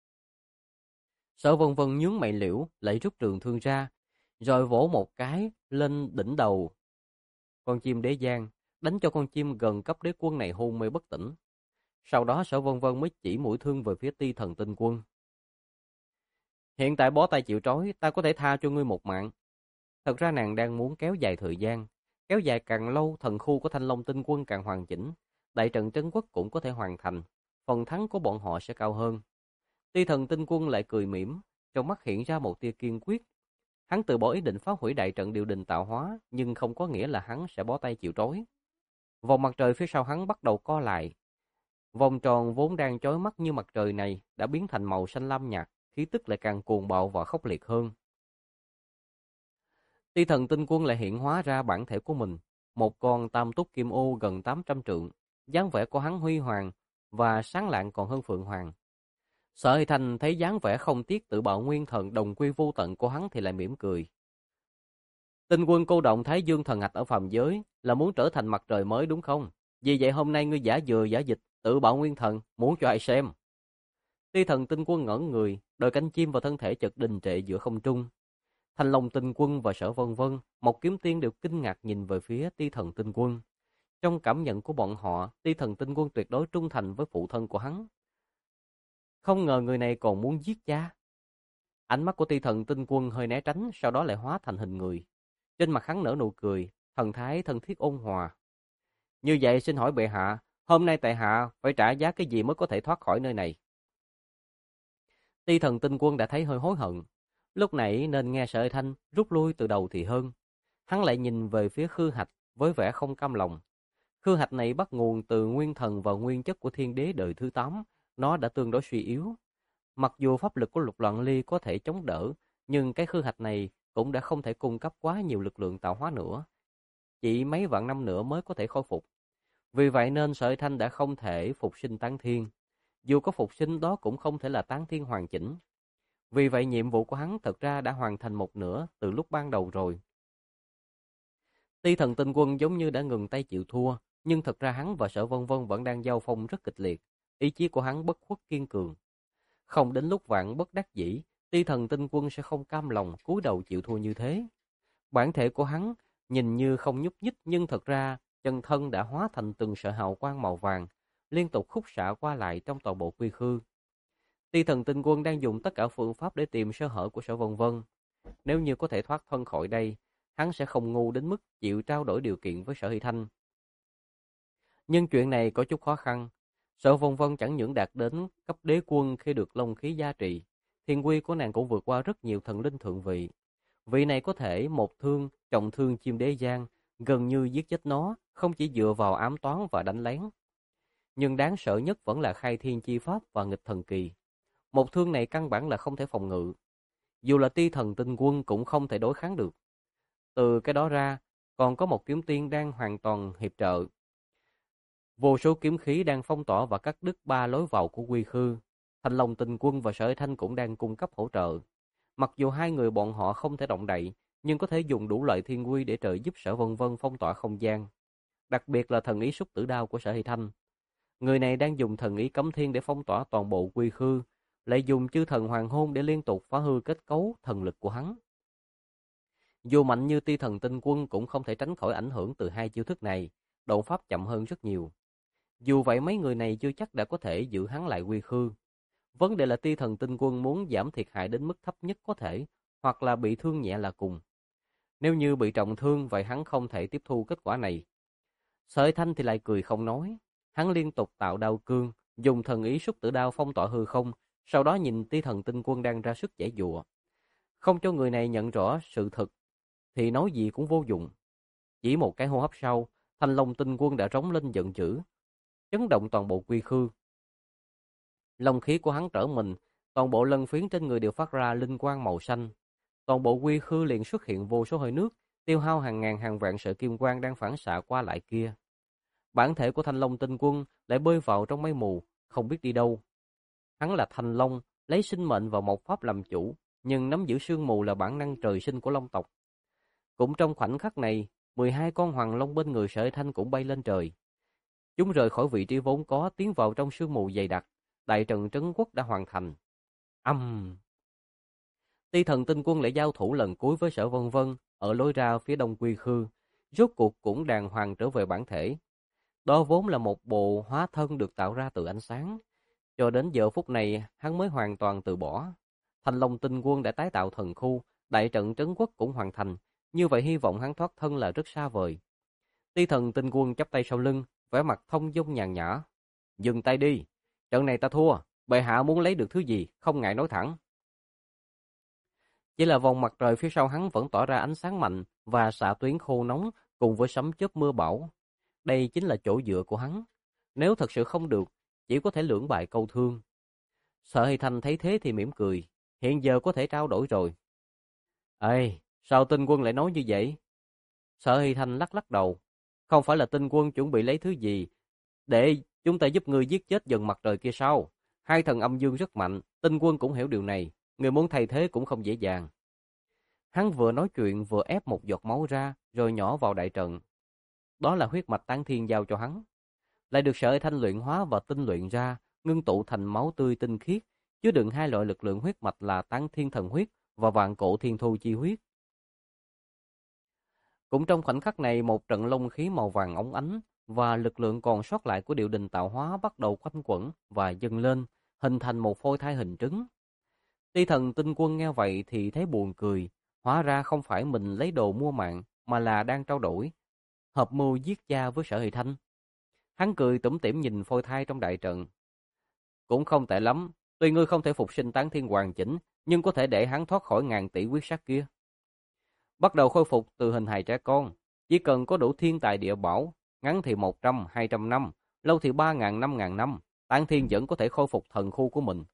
Sở Vân Vân nhướng mày liễu, lại rút trường thương ra, rồi vỗ một cái lên đỉnh đầu con chim đế giang, đánh cho con chim gần cấp đế quân này hôn mê bất tỉnh. Sau đó Sở Vân Vân mới chỉ mũi thương về phía Ti Thần Tinh Quân. Hiện tại bó tay chịu trói, ta có thể tha cho ngươi một mạng. Thật ra nàng đang muốn kéo dài thời gian. Kéo dài càng lâu, thần khu của Thanh Long Tinh Quân càng hoàn chỉnh. Đại trận trấn quốc cũng có thể hoàn thành. Phần thắng của bọn họ sẽ cao hơn. Ti Thần Tinh Quân lại cười mỉm, trong mắt hiện ra một tia kiên quyết. Hắn từ bỏ ý định phá hủy đại trận điều đình tạo hóa, nhưng không có nghĩa là hắn sẽ bó tay chịu trói. Vòng mặt trời phía sau hắn bắt đầu co lại. Vòng tròn vốn đang chói mắt như mặt trời này đã biến thành màu xanh lam nhạt, khí tức lại càng cuồng bạo và khốc liệt hơn. Ti Thần Tinh Quân lại hiện hóa ra bản thể của mình, một con tam túc kim ô gần 800 trượng, dáng vẻ của hắn huy hoàng và sáng lạng còn hơn phượng hoàng. Sở Hy Thanh thấy dáng vẻ không tiếc tự bạo nguyên thần đồng quy vô tận của hắn thì lại mỉm cười. Tinh Quân cô động Thái Dương thần hạch ở phàm giới là muốn trở thành mặt trời mới đúng không? Vì vậy hôm nay ngươi giả dừa giả dịch tự bạo nguyên thần, muốn cho ai xem? Ti Thần Tinh Quân ngẩn người, đôi cánh chim và thân thể chợt đình trệ giữa không trung. Thanh Long Tinh Quân và Sở Vân Vân, Mộc Kiếm Tiên đều kinh ngạc nhìn về phía Ti Thần Tinh Quân. Trong cảm nhận của bọn họ, Ti Thần Tinh Quân tuyệt đối trung thành với phụ thân của hắn. Không ngờ người này còn muốn giết cha. Ánh mắt của Ti Thần Tinh Quân hơi né tránh, sau đó lại hóa thành hình người. Trên mặt hắn nở nụ cười, thần thái thân thiết ôn hòa. Như vậy xin hỏi bệ hạ, hôm nay tại hạ phải trả giá cái gì mới có thể thoát khỏi nơi này? Ti Thần Tinh Quân đã thấy hơi hối hận. Lúc nãy nên nghe Sở Thanh rút lui từ đầu thì hơn. Hắn lại nhìn về phía Khư Hạch với vẻ không cam lòng. Khư Hạch này bắt nguồn từ nguyên thần và nguyên chất của Thiên Đế đời thứ 8, nó đã tương đối suy yếu. Mặc dù pháp lực của Lục Loạn Ly có thể chống đỡ, nhưng cái Khư Hạch này cũng đã không thể cung cấp quá nhiều lực lượng tạo hóa nữa. Chỉ mấy vạn năm nữa mới có thể khôi phục. Vì vậy nên Sở Thanh đã không thể phục sinh tán thiên. Dù có phục sinh đó cũng không thể là tán thiên hoàn chỉnh. Vì vậy nhiệm vụ của hắn thật ra đã hoàn thành một nửa từ lúc ban đầu rồi. Ti Thần Tinh Quân giống như đã ngừng tay chịu thua, nhưng thật ra hắn và Sở Vân Vân vẫn đang giao phong rất kịch liệt. Ý chí của hắn bất khuất kiên cường. Không đến lúc vạn bất đắc dĩ, Ti Thần Tinh Quân sẽ không cam lòng cúi đầu chịu thua như thế. Bản thể của hắn nhìn như không nhúc nhích, nhưng thật ra chân thân đã hóa thành từng sợi hào quang màu vàng, liên tục khúc xạ qua lại trong toàn bộ quy khư. Ti Thần Tinh Quân đang dùng tất cả phương pháp để tìm sơ hở của Sở Vân Vân. Nếu như có thể thoát thân khỏi đây, hắn sẽ không ngu đến mức chịu trao đổi điều kiện với Sở Hy Thanh. Nhưng chuyện này có chút khó khăn. Sở Vân Vân chẳng những đạt đến cấp đế quân khi được long khí gia trì, thiên quy của nàng cũng vượt qua rất nhiều thần linh thượng vị. Vị này có thể một thương trọng thương chim đế giang, gần như giết chết nó, không chỉ dựa vào ám toán và đánh lén. Nhưng đáng sợ nhất vẫn là khai thiên chi pháp và nghịch thần kỳ. Một thương này căn bản là không thể phòng ngự. Dù là Ti Thần Tinh Quân cũng không thể đối kháng được. Từ cái đó ra, còn có một kiếm tiên đang hoàn toàn hiệp trợ. Vô số kiếm khí đang phong tỏa và cắt đứt ba lối vào của quy khư. Thanh Long Tinh Quân và Sở Thanh cũng đang cung cấp hỗ trợ. Mặc dù hai người bọn họ không thể động đậy, nhưng có thể dùng đủ loại thiên quy để trợ giúp Sở Vân Vân phong tỏa không gian. Đặc biệt là thần ý xúc tử đao của Sở Hy Thanh. Người này đang dùng thần ý cấm thiên để phong tỏa toàn bộ quy khư, lại dùng chư thần hoàng hôn để liên tục phá hư kết cấu thần lực của hắn. Dù mạnh như Ti Thần Tinh Quân cũng không thể tránh khỏi ảnh hưởng từ hai chiêu thức này, độ pháp chậm hơn rất nhiều. Dù vậy mấy người này chưa chắc đã có thể giữ hắn lại quy khư. Vấn đề là Ti Thần Tinh Quân muốn giảm thiệt hại đến mức thấp nhất có thể, hoặc là bị thương nhẹ là cùng. Nếu như bị trọng thương, vậy hắn không thể tiếp thu kết quả này. Sợi Thanh thì lại cười không nói. Hắn liên tục tạo đao cương, dùng thần ý xúc tử đao phong tỏa hư không, sau đó nhìn Ti Thần Tinh Quân đang ra sức giãy giụa. Không cho người này nhận rõ sự thật, thì nói gì cũng vô dụng. Chỉ một cái hô hấp sau, Thanh Long Tinh Quân đã rống lên giận dữ, chấn động toàn bộ quy khư. Long khí của hắn trở mình, toàn bộ lân phiến trên người đều phát ra linh quang màu xanh. Toàn bộ quy khư liền xuất hiện vô số hơi nước, tiêu hao hàng ngàn hàng vạn sợi kim quang đang phản xạ qua lại kia. Bản thể của Thanh Long Tinh Quân lại bơi vào trong mây mù, không biết đi đâu. Hắn là Thanh Long, lấy sinh mệnh và một pháp làm chủ, nhưng nắm giữ sương mù là bản năng trời sinh của Long tộc. Cũng trong khoảnh khắc này, 12 con hoàng long bên người Sở Thanh cũng bay lên trời. Chúng rời khỏi vị trí vốn có, tiến vào trong sương mù dày đặc. Đại trận trấn quốc đã hoàn thành. Ti Thần Tinh Quân lại giao thủ lần cuối với Sở Vân Vân ở lối ra phía đông quy khư, rốt cuộc cũng đàng hoàng trở về bản thể. Đó vốn là một bộ hóa thân được tạo ra từ ánh sáng. Cho đến giờ phút này, hắn mới hoàn toàn từ bỏ. Thanh Long Tinh Quân đã tái tạo thần khu, đại trận trấn quốc cũng hoàn thành. Như vậy hy vọng hắn thoát thân là rất xa vời. Ti Thần Tinh Quân chắp tay sau lưng, vẻ mặt thông dong nhàn nhã. Dừng tay đi, trận này ta thua, bệ hạ muốn lấy được thứ gì, không ngại nói thẳng. Chỉ là vòng mặt trời phía sau hắn vẫn tỏa ra ánh sáng mạnh và xạ tuyến khô nóng cùng với sấm chớp mưa bão. Đây chính là chỗ dựa của hắn. Nếu thật sự không được, chỉ có thể lưỡng bại câu thương. Sở Hy Thanh thấy thế thì mỉm cười, hiện giờ có thể trao đổi rồi. Ê, sao Tinh Quân lại nói như vậy? Sở Hy Thanh lắc lắc đầu, không phải là Tinh Quân chuẩn bị lấy thứ gì để chúng ta giúp ngươi giết chết dần mặt trời kia sao? Hai thần âm dương rất mạnh, Tinh Quân cũng hiểu điều này, người muốn thay thế cũng không dễ dàng. Hắn vừa nói chuyện vừa ép một giọt máu ra, rồi nhỏ vào đại trận. Đó là huyết mạch tán thiên giao cho hắn. Lại được Sở Thanh luyện hóa và tinh luyện ra, ngưng tụ thành máu tươi tinh khiết, chứa đựng hai loại lực lượng huyết mạch là Táng Thiên Thần Huyết và Vạn Cổ Thiên Thu Chi Huyết. Cũng trong khoảnh khắc này, một trận long khí màu vàng óng ánh và lực lượng còn sót lại của điệu đình tạo hóa bắt đầu quanh quẩn và dâng lên, hình thành một phôi thai hình trứng. Ti Thần Tinh Quân nghe vậy thì thấy buồn cười, hóa ra không phải mình lấy đồ mua mạng, mà là đang trao đổi, hợp mưu giết cha với Sở Hỷ Thanh. Hắn cười tủm tỉm nhìn phôi thai trong đại trận. Cũng không tệ lắm, tuy ngươi không thể phục sinh Táng Thiên hoàn chỉnh, nhưng có thể để hắn thoát khỏi ngàn tỷ quyết sát kia. Bắt đầu khôi phục từ hình hài trẻ con, chỉ cần có đủ thiên tài địa bảo, ngắn thì 100, 200 năm, lâu thì 3.000, 5.000 năm, Táng Thiên vẫn có thể khôi phục thần khu của mình.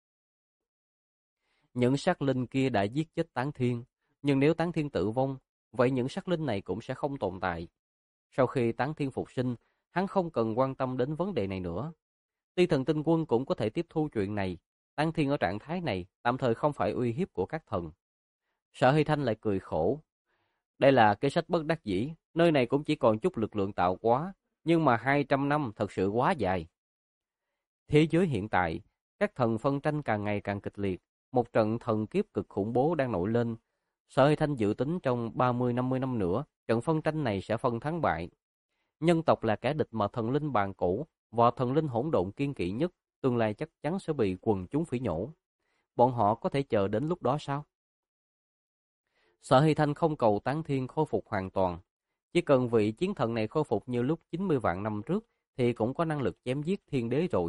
Những sát linh kia đã giết chết Táng Thiên, nhưng nếu Táng Thiên tử vong, vậy những sát linh này cũng sẽ không tồn tại. Sau khi Táng Thiên phục sinh, hắn không cần quan tâm đến vấn đề này nữa. Ti Thần Tinh Quân cũng có thể tiếp thu chuyện này. Táng Thiên ở trạng thái này tạm thời không phải uy hiếp của các thần. Sở Hy Thanh lại cười khổ. Đây là kế sách bất đắc dĩ, nơi này cũng chỉ còn chút lực lượng tạo hóa, nhưng mà 200 năm thật sự quá dài. Thế giới hiện tại, các thần phân tranh càng ngày càng kịch liệt, một trận thần kiếp cực khủng bố đang nổi lên. Sở Hy Thanh dự tính trong 30-50 năm nữa, trận phân tranh này sẽ phân thắng bại. Nhân tộc là kẻ địch mà thần linh bàn cổ và thần linh hỗn độn kiên kỵ nhất, tương lai chắc chắn sẽ bị quần chúng phỉ nhổ. Bọn họ có thể chờ đến lúc đó sao? Sở Hy Thanh không cầu Táng Thiên khôi phục hoàn toàn. Chỉ cần vị chiến thần này khôi phục như lúc 90 vạn năm trước thì cũng có năng lực chém giết thiên đế rồi.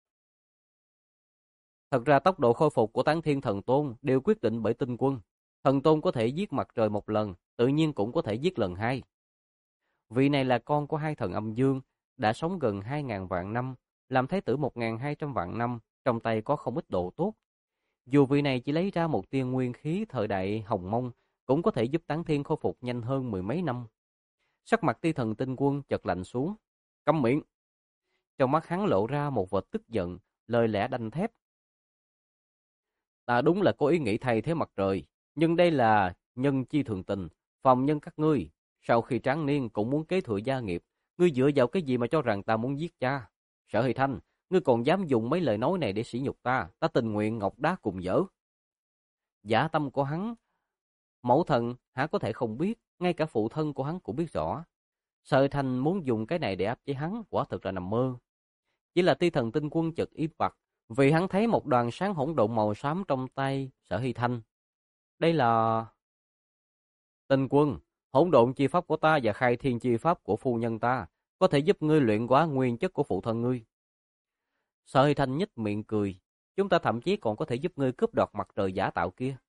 Thật ra tốc độ khôi phục của Táng Thiên Thần Tôn đều quyết định bởi Tinh Quân. Thần Tôn có thể giết mặt trời một lần, tự nhiên cũng có thể giết lần hai. Vị này là con của hai thần âm dương, đã sống gần 2.000 vạn năm, làm thái tử 1.200 vạn năm, trong tay có không ít đồ tốt. Dù vị này chỉ lấy ra một tia nguyên khí thời đại Hồng Mông, cũng có thể giúp Táng Thiên khôi phục nhanh hơn mười mấy năm. Sắc mặt Ti Thần Tinh Quân chợt lạnh xuống. Câm miệng! Trong mắt hắn lộ ra một vệt tức giận, lời lẽ đanh thép. Ta đúng là có ý nghĩ thay thế mặt trời, nhưng đây là nhân chi thường tình, phàm nhân các ngươi. Sau khi tráng niên cũng muốn kế thừa gia nghiệp, ngươi dựa vào cái gì mà cho rằng ta muốn giết cha? Sở Hy Thanh, ngươi còn dám dùng mấy lời nói này để sỉ nhục ta, ta tình nguyện ngọc đá cùng dở. Dã tâm của hắn, mẫu thần hả có thể không biết, ngay cả phụ thân của hắn cũng biết rõ. Sở Hy Thanh muốn dùng cái này để áp chế hắn, quả thực là nằm mơ. Chỉ là Ti Thần Tinh Quân chợt im bặt, vì hắn thấy một đoàn sáng hỗn độn màu xám trong tay Sở Hy Thanh. Đây là... Tinh Quân, hỗn độn chi pháp của ta và khai thiên chi pháp của phu nhân ta có thể giúp ngươi luyện hóa nguyên chất của phụ thân ngươi. Sở Hy Thanh nhếch miệng cười, chúng ta thậm chí còn có thể giúp ngươi cướp đoạt mặt trời giả tạo kia.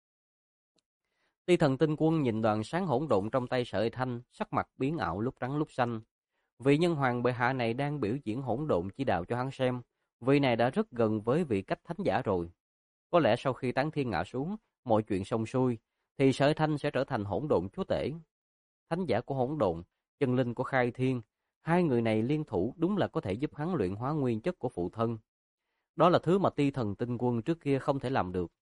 Ti Thần Tinh Quân nhìn đoàn sáng hỗn độn trong tay Sở Hy Thanh, sắc mặt biến ảo lúc trắng lúc xanh. Vị nhân hoàng bệ hạ này đang biểu diễn hỗn độn chỉ đạo cho hắn xem, vị này đã rất gần với vị cách thánh giả rồi. Có lẽ sau khi Táng Thiên ngã xuống, mọi chuyện xong xuôi, thì Sở Hy Thanh sẽ trở thành hỗn độn chúa tể. Thánh giả của hỗn độn, chân linh của khai thiên, hai người này liên thủ đúng là có thể giúp hắn luyện hóa nguyên chất của phụ thân. Đó là thứ mà Ti Thần Tinh Quân trước kia không thể làm được.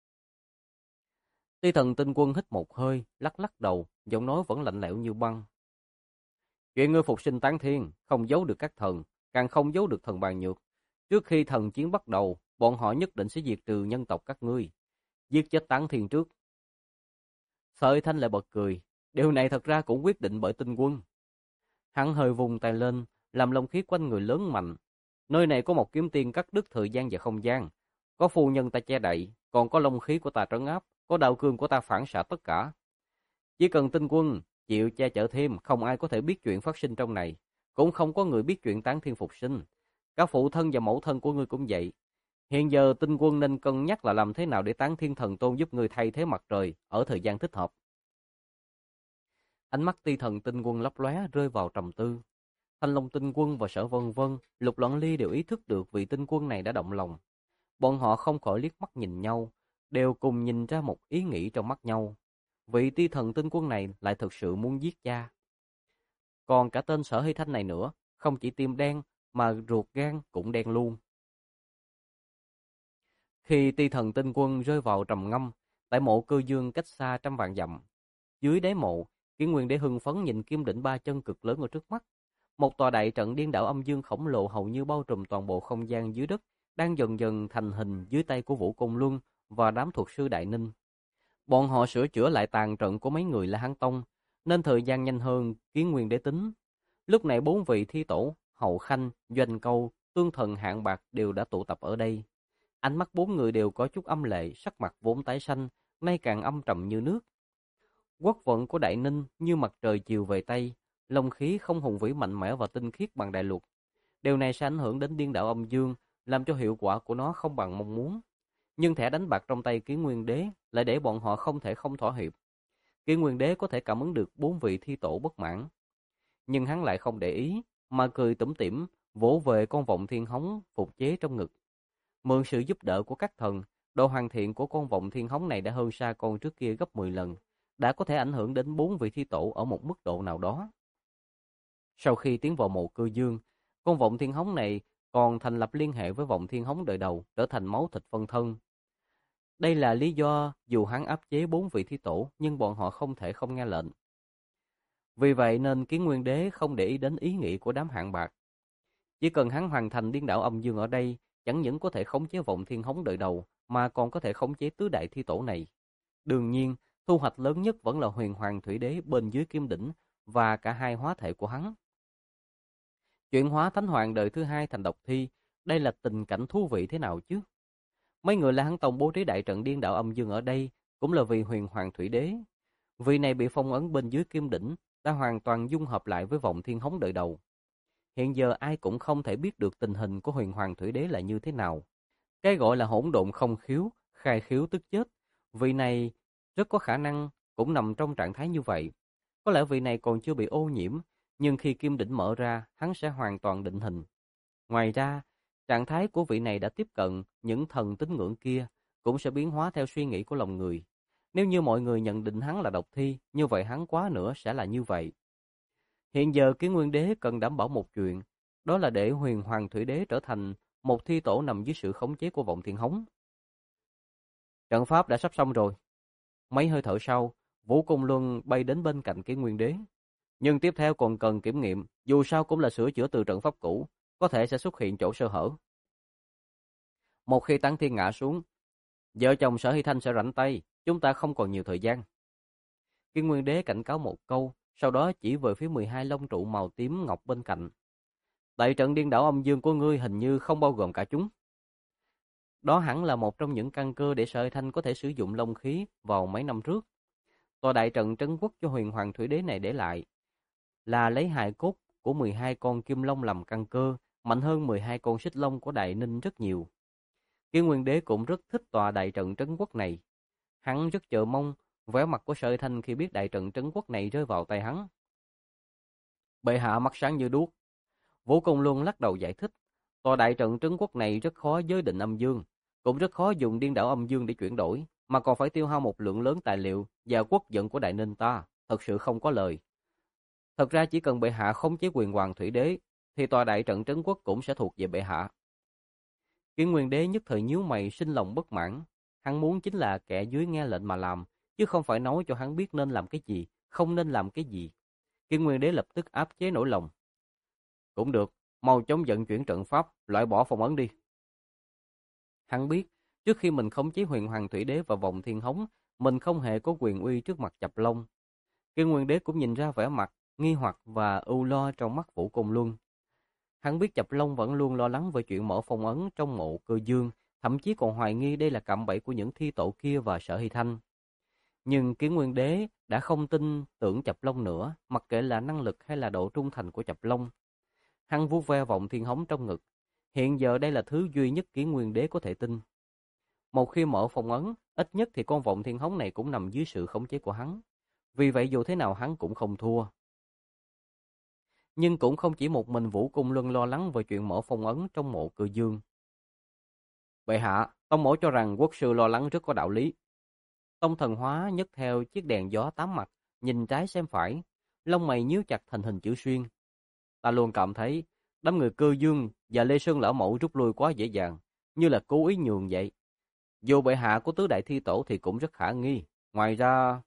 Ti Thần Tinh Quân hít một hơi, lắc lắc đầu, giọng nói vẫn lạnh lẽo như băng. Chuyện ngươi phục sinh Táng Thiên, không giấu được các thần, càng không giấu được thần Bàn Nhược. Trước khi thần chiến bắt đầu, bọn họ nhất định sẽ diệt trừ nhân tộc các ngươi, giết chết Táng Thiên trước. Sở Hy Thanh lại bật cười, điều này thật ra cũng quyết định bởi Tinh Quân. Hắn hơi vùng tay lên, làm long khí quanh người lớn mạnh. Nơi này có một kiếm tiên cắt đứt thời gian và không gian, có phu nhân ta che đậy, còn có long khí của ta trấn áp, có đạo cương của ta phản xạ tất cả. Chỉ cần Tinh Quân chịu che chở thêm, không ai có thể biết chuyện phát sinh trong này, cũng không có người biết chuyện Táng Thiên phục sinh. Cả phụ thân và mẫu thân của ngươi cũng vậy. Hiện giờ Tinh Quân nên cân nhắc là làm thế nào để Táng Thiên Thần Tôn giúp ngươi thay thế mặt trời ở thời gian thích hợp. Ánh mắt Ti Thần Tinh Quân lấp lóe, rơi vào trầm tư. Thanh Long Tinh Quân và Sở Vân Vân, Lục Loạn Ly đều ý thức được vị Tinh Quân này đã động lòng. Bọn họ không khỏi liếc mắt nhìn nhau, đều cùng nhìn ra một ý nghĩ trong mắt nhau. Vị Ti Thần Tinh Quân này lại thực sự muốn giết cha. Còn cả tên Sở Hy Thanh này nữa, không chỉ tim đen mà ruột gan cũng đen luôn. Khi Ti Thần Tinh Quân rơi vào trầm ngâm, tại mộ Cơ Dương cách xa trăm vạn dặm, dưới đáy mộ, Kiên Nguyên Đế hưng phấn nhìn kim đỉnh ba chân cực lớn ở trước mắt. Một tòa đại trận điên đảo âm dương khổng lồ hầu như bao trùm toàn bộ không gian dưới đất, đang dần dần thành hình dưới tay của Vũ Côn Luân và đám thuật sư Đại Ninh. Bọn họ sửa chữa lại tàn trận của mấy người La Hán Tông, nên thời gian nhanh hơn Kiến Nguyên Đế tính. Lúc này 4 vị thi tổ, Hậu Khanh, Doanh Câu, Tương Thần, Hạng Bạc đều đã tụ tập ở đây. Ánh mắt 4 người đều có chút âm lệ, sắc mặt vốn tái xanh, nay càng âm trầm như nước. Quốc vận của Đại Ninh như mặt trời chiều về Tây, long khí không hùng vĩ mạnh mẽ và tinh khiết bằng đại lục. Điều này sẽ ảnh hưởng đến điên đạo âm dương, làm cho hiệu quả của nó không bằng mong muốn. Nhưng thẻ đánh bạc trong tay Kiến Nguyên Đế lại để bọn họ không thể không thỏa hiệp. Kiến Nguyên Đế có thể cảm ứng được 4 vị thi tổ bất mãn, nhưng hắn lại không để ý, mà cười tủm tỉm vỗ về con vọng thiên hống phục chế trong ngực. Mượn sự giúp đỡ của các thần, độ hoàn thiện của con vọng thiên hống này đã hơn xa con trước kia gấp 10 lần, đã có thể ảnh hưởng đến 4 vị thi tổ ở một mức độ nào đó. Sau khi tiến vào mộ Cư Dương, con vọng thiên hống này còn thành lập liên hệ với vọng thiên hống đời đầu, trở thành máu thịt phân thân. Đây là lý do dù hắn áp chế 4 vị thi tổ, nhưng bọn họ không thể không nghe lệnh. Vì vậy nên Kiến Nguyên Đế không để ý đến ý nghĩ của đám Hạng Bạc. Chỉ cần hắn hoàn thành điên đảo âm dương ở đây, chẳng những có thể khống chế vọng thiên hống đời đầu, mà còn có thể khống chế tứ đại thi tổ này. Đương nhiên, thu hoạch lớn nhất vẫn là huyền hoàng thủy đế bên dưới kim đỉnh và cả hai hóa thể của hắn. Chuyển hóa thánh hoàng đời thứ hai thành độc thi, đây là tình cảnh thú vị thế nào chứ? Mấy người La Hán Tông bố trí đại trận điên đạo âm dương ở đây cũng là vì huyền hoàng thủy đế. Vị này bị phong ấn bên dưới kim đỉnh, đã hoàn toàn dung hợp lại với vọng thiên hống đời đầu. Hiện giờ ai cũng không thể biết được tình hình của huyền hoàng thủy đế là như thế nào. Cái gọi là hỗn độn không khiếu, khai khiếu tức chết. Vị này rất có khả năng cũng nằm trong trạng thái như vậy. Có lẽ vị này còn chưa bị ô nhiễm, nhưng khi kim đỉnh mở ra, hắn sẽ hoàn toàn định hình. Ngoài ra, trạng thái của vị này đã tiếp cận những thần tín ngưỡng kia, cũng sẽ biến hóa theo suy nghĩ của lòng người. Nếu như mọi người nhận định hắn là độc thi, như vậy hắn quá nữa sẽ là như vậy. Hiện giờ Kiến Nguyên Đế cần đảm bảo một chuyện, đó là để huyền hoàng thủy đế trở thành một thi tổ nằm dưới sự khống chế của vọng thiên hống. Trận pháp đã sắp xong rồi. Mấy hơi thở sau, Vũ Cung Luân bay đến bên cạnh Kiến Nguyên Đế. Nhưng tiếp theo còn cần kiểm nghiệm, dù sao cũng là sửa chữa từ trận pháp cũ, có thể sẽ xuất hiện chỗ sơ hở. Một khi Táng Thiên ngã xuống, vợ chồng Sở Hy Thanh sẽ rảnh tay, chúng ta không còn nhiều thời gian. Kiến Nguyên Đế cảnh cáo một câu, sau đó chỉ về phía 12 long trụ màu tím ngọc bên cạnh. Đại trận điên đảo âm dương của ngươi hình như không bao gồm cả chúng. Đó hẳn là một trong những căn cơ để Sở Hy Thanh có thể sử dụng long khí vào mấy năm trước. Tòa đại trận trấn quốc cho huyền hoàng thủy đế này để lại là lấy hài cốt của 12 con kim long làm căn cơ, mạnh hơn 12 con xích long của Đại Ninh rất nhiều. Kiến Nguyên Đế cũng rất thích tòa đại trận trấn quốc này. Hắn rất chờ mong vẻ mặt của Sở Hy Thanh khi biết đại trận trấn quốc này rơi vào tay hắn. Bệ hạ mắt sáng như đuốc. Vũ Công Luân lắc đầu giải thích, tòa đại trận trấn quốc này rất khó giới định âm dương, cũng rất khó dùng điên đảo âm dương để chuyển đổi, mà còn phải tiêu hao một lượng lớn tài liệu và quốc vận của Đại Ninh ta, thật sự không có lời. Thật ra chỉ cần bệ hạ khống chế quyền hoàng thủy đế, thì tòa đại trận trấn quốc cũng sẽ thuộc về bệ hạ. Kiến Nguyên Đế nhất thời nhíu mày sinh lòng bất mãn, hắn muốn chính là kẻ dưới nghe lệnh mà làm, chứ không phải nói cho hắn biết nên làm cái gì, không nên làm cái gì. Kiến Nguyên Đế lập tức áp chế nỗi lòng. Cũng được, mau chóng vận chuyển trận pháp, loại bỏ phong ấn đi. Hắn biết, trước khi mình khống chế huyền hoàng thủy đế và vọng thiên hống, mình không hề có quyền uy trước mặt Chập Long. Kiến Nguyên Đế cũng nhìn ra vẻ mặt nghi hoặc và ưu lo trong mắt Vũ Công Luân. Hắn biết Chập Long vẫn luôn lo lắng về chuyện mở phong ấn trong mộ Cơ Dương, thậm chí còn hoài nghi đây là cạm bẫy của những thi tổ kia và Sở Hy Thanh. Nhưng Kiến Nguyên Đế đã không tin tưởng Chập Long nữa, mặc kệ là năng lực hay là độ trung thành của Chập Long. Hắn vuốt ve vọng thiên hống trong ngực. Hiện giờ đây là thứ duy nhất Kiến Nguyên Đế có thể tin. Một khi mở phong ấn, ít nhất thì con vọng thiên hống này cũng nằm dưới sự khống chế của hắn. Vì vậy dù thế nào hắn cũng không thua. Nhưng cũng không chỉ một mình Vũ Cung Luân lo lắng về chuyện mở phong ấn trong mộ Cơ Dương. Bệ hạ, Tông mỗ cho rằng quốc sư lo lắng rất có đạo lý. Tông Thần Hóa nhấc theo chiếc đèn gió tám mặt, nhìn trái xem phải, lông mày nhíu chặt thành hình chữ xuyên. Ta luôn cảm thấy đám người Cơ Dương và Lê Sơn lão mẫu rút lui quá dễ dàng, như là cố ý nhường vậy. Dù bệ hạ của tứ đại thi tổ thì cũng rất khả nghi. Ngoài ra...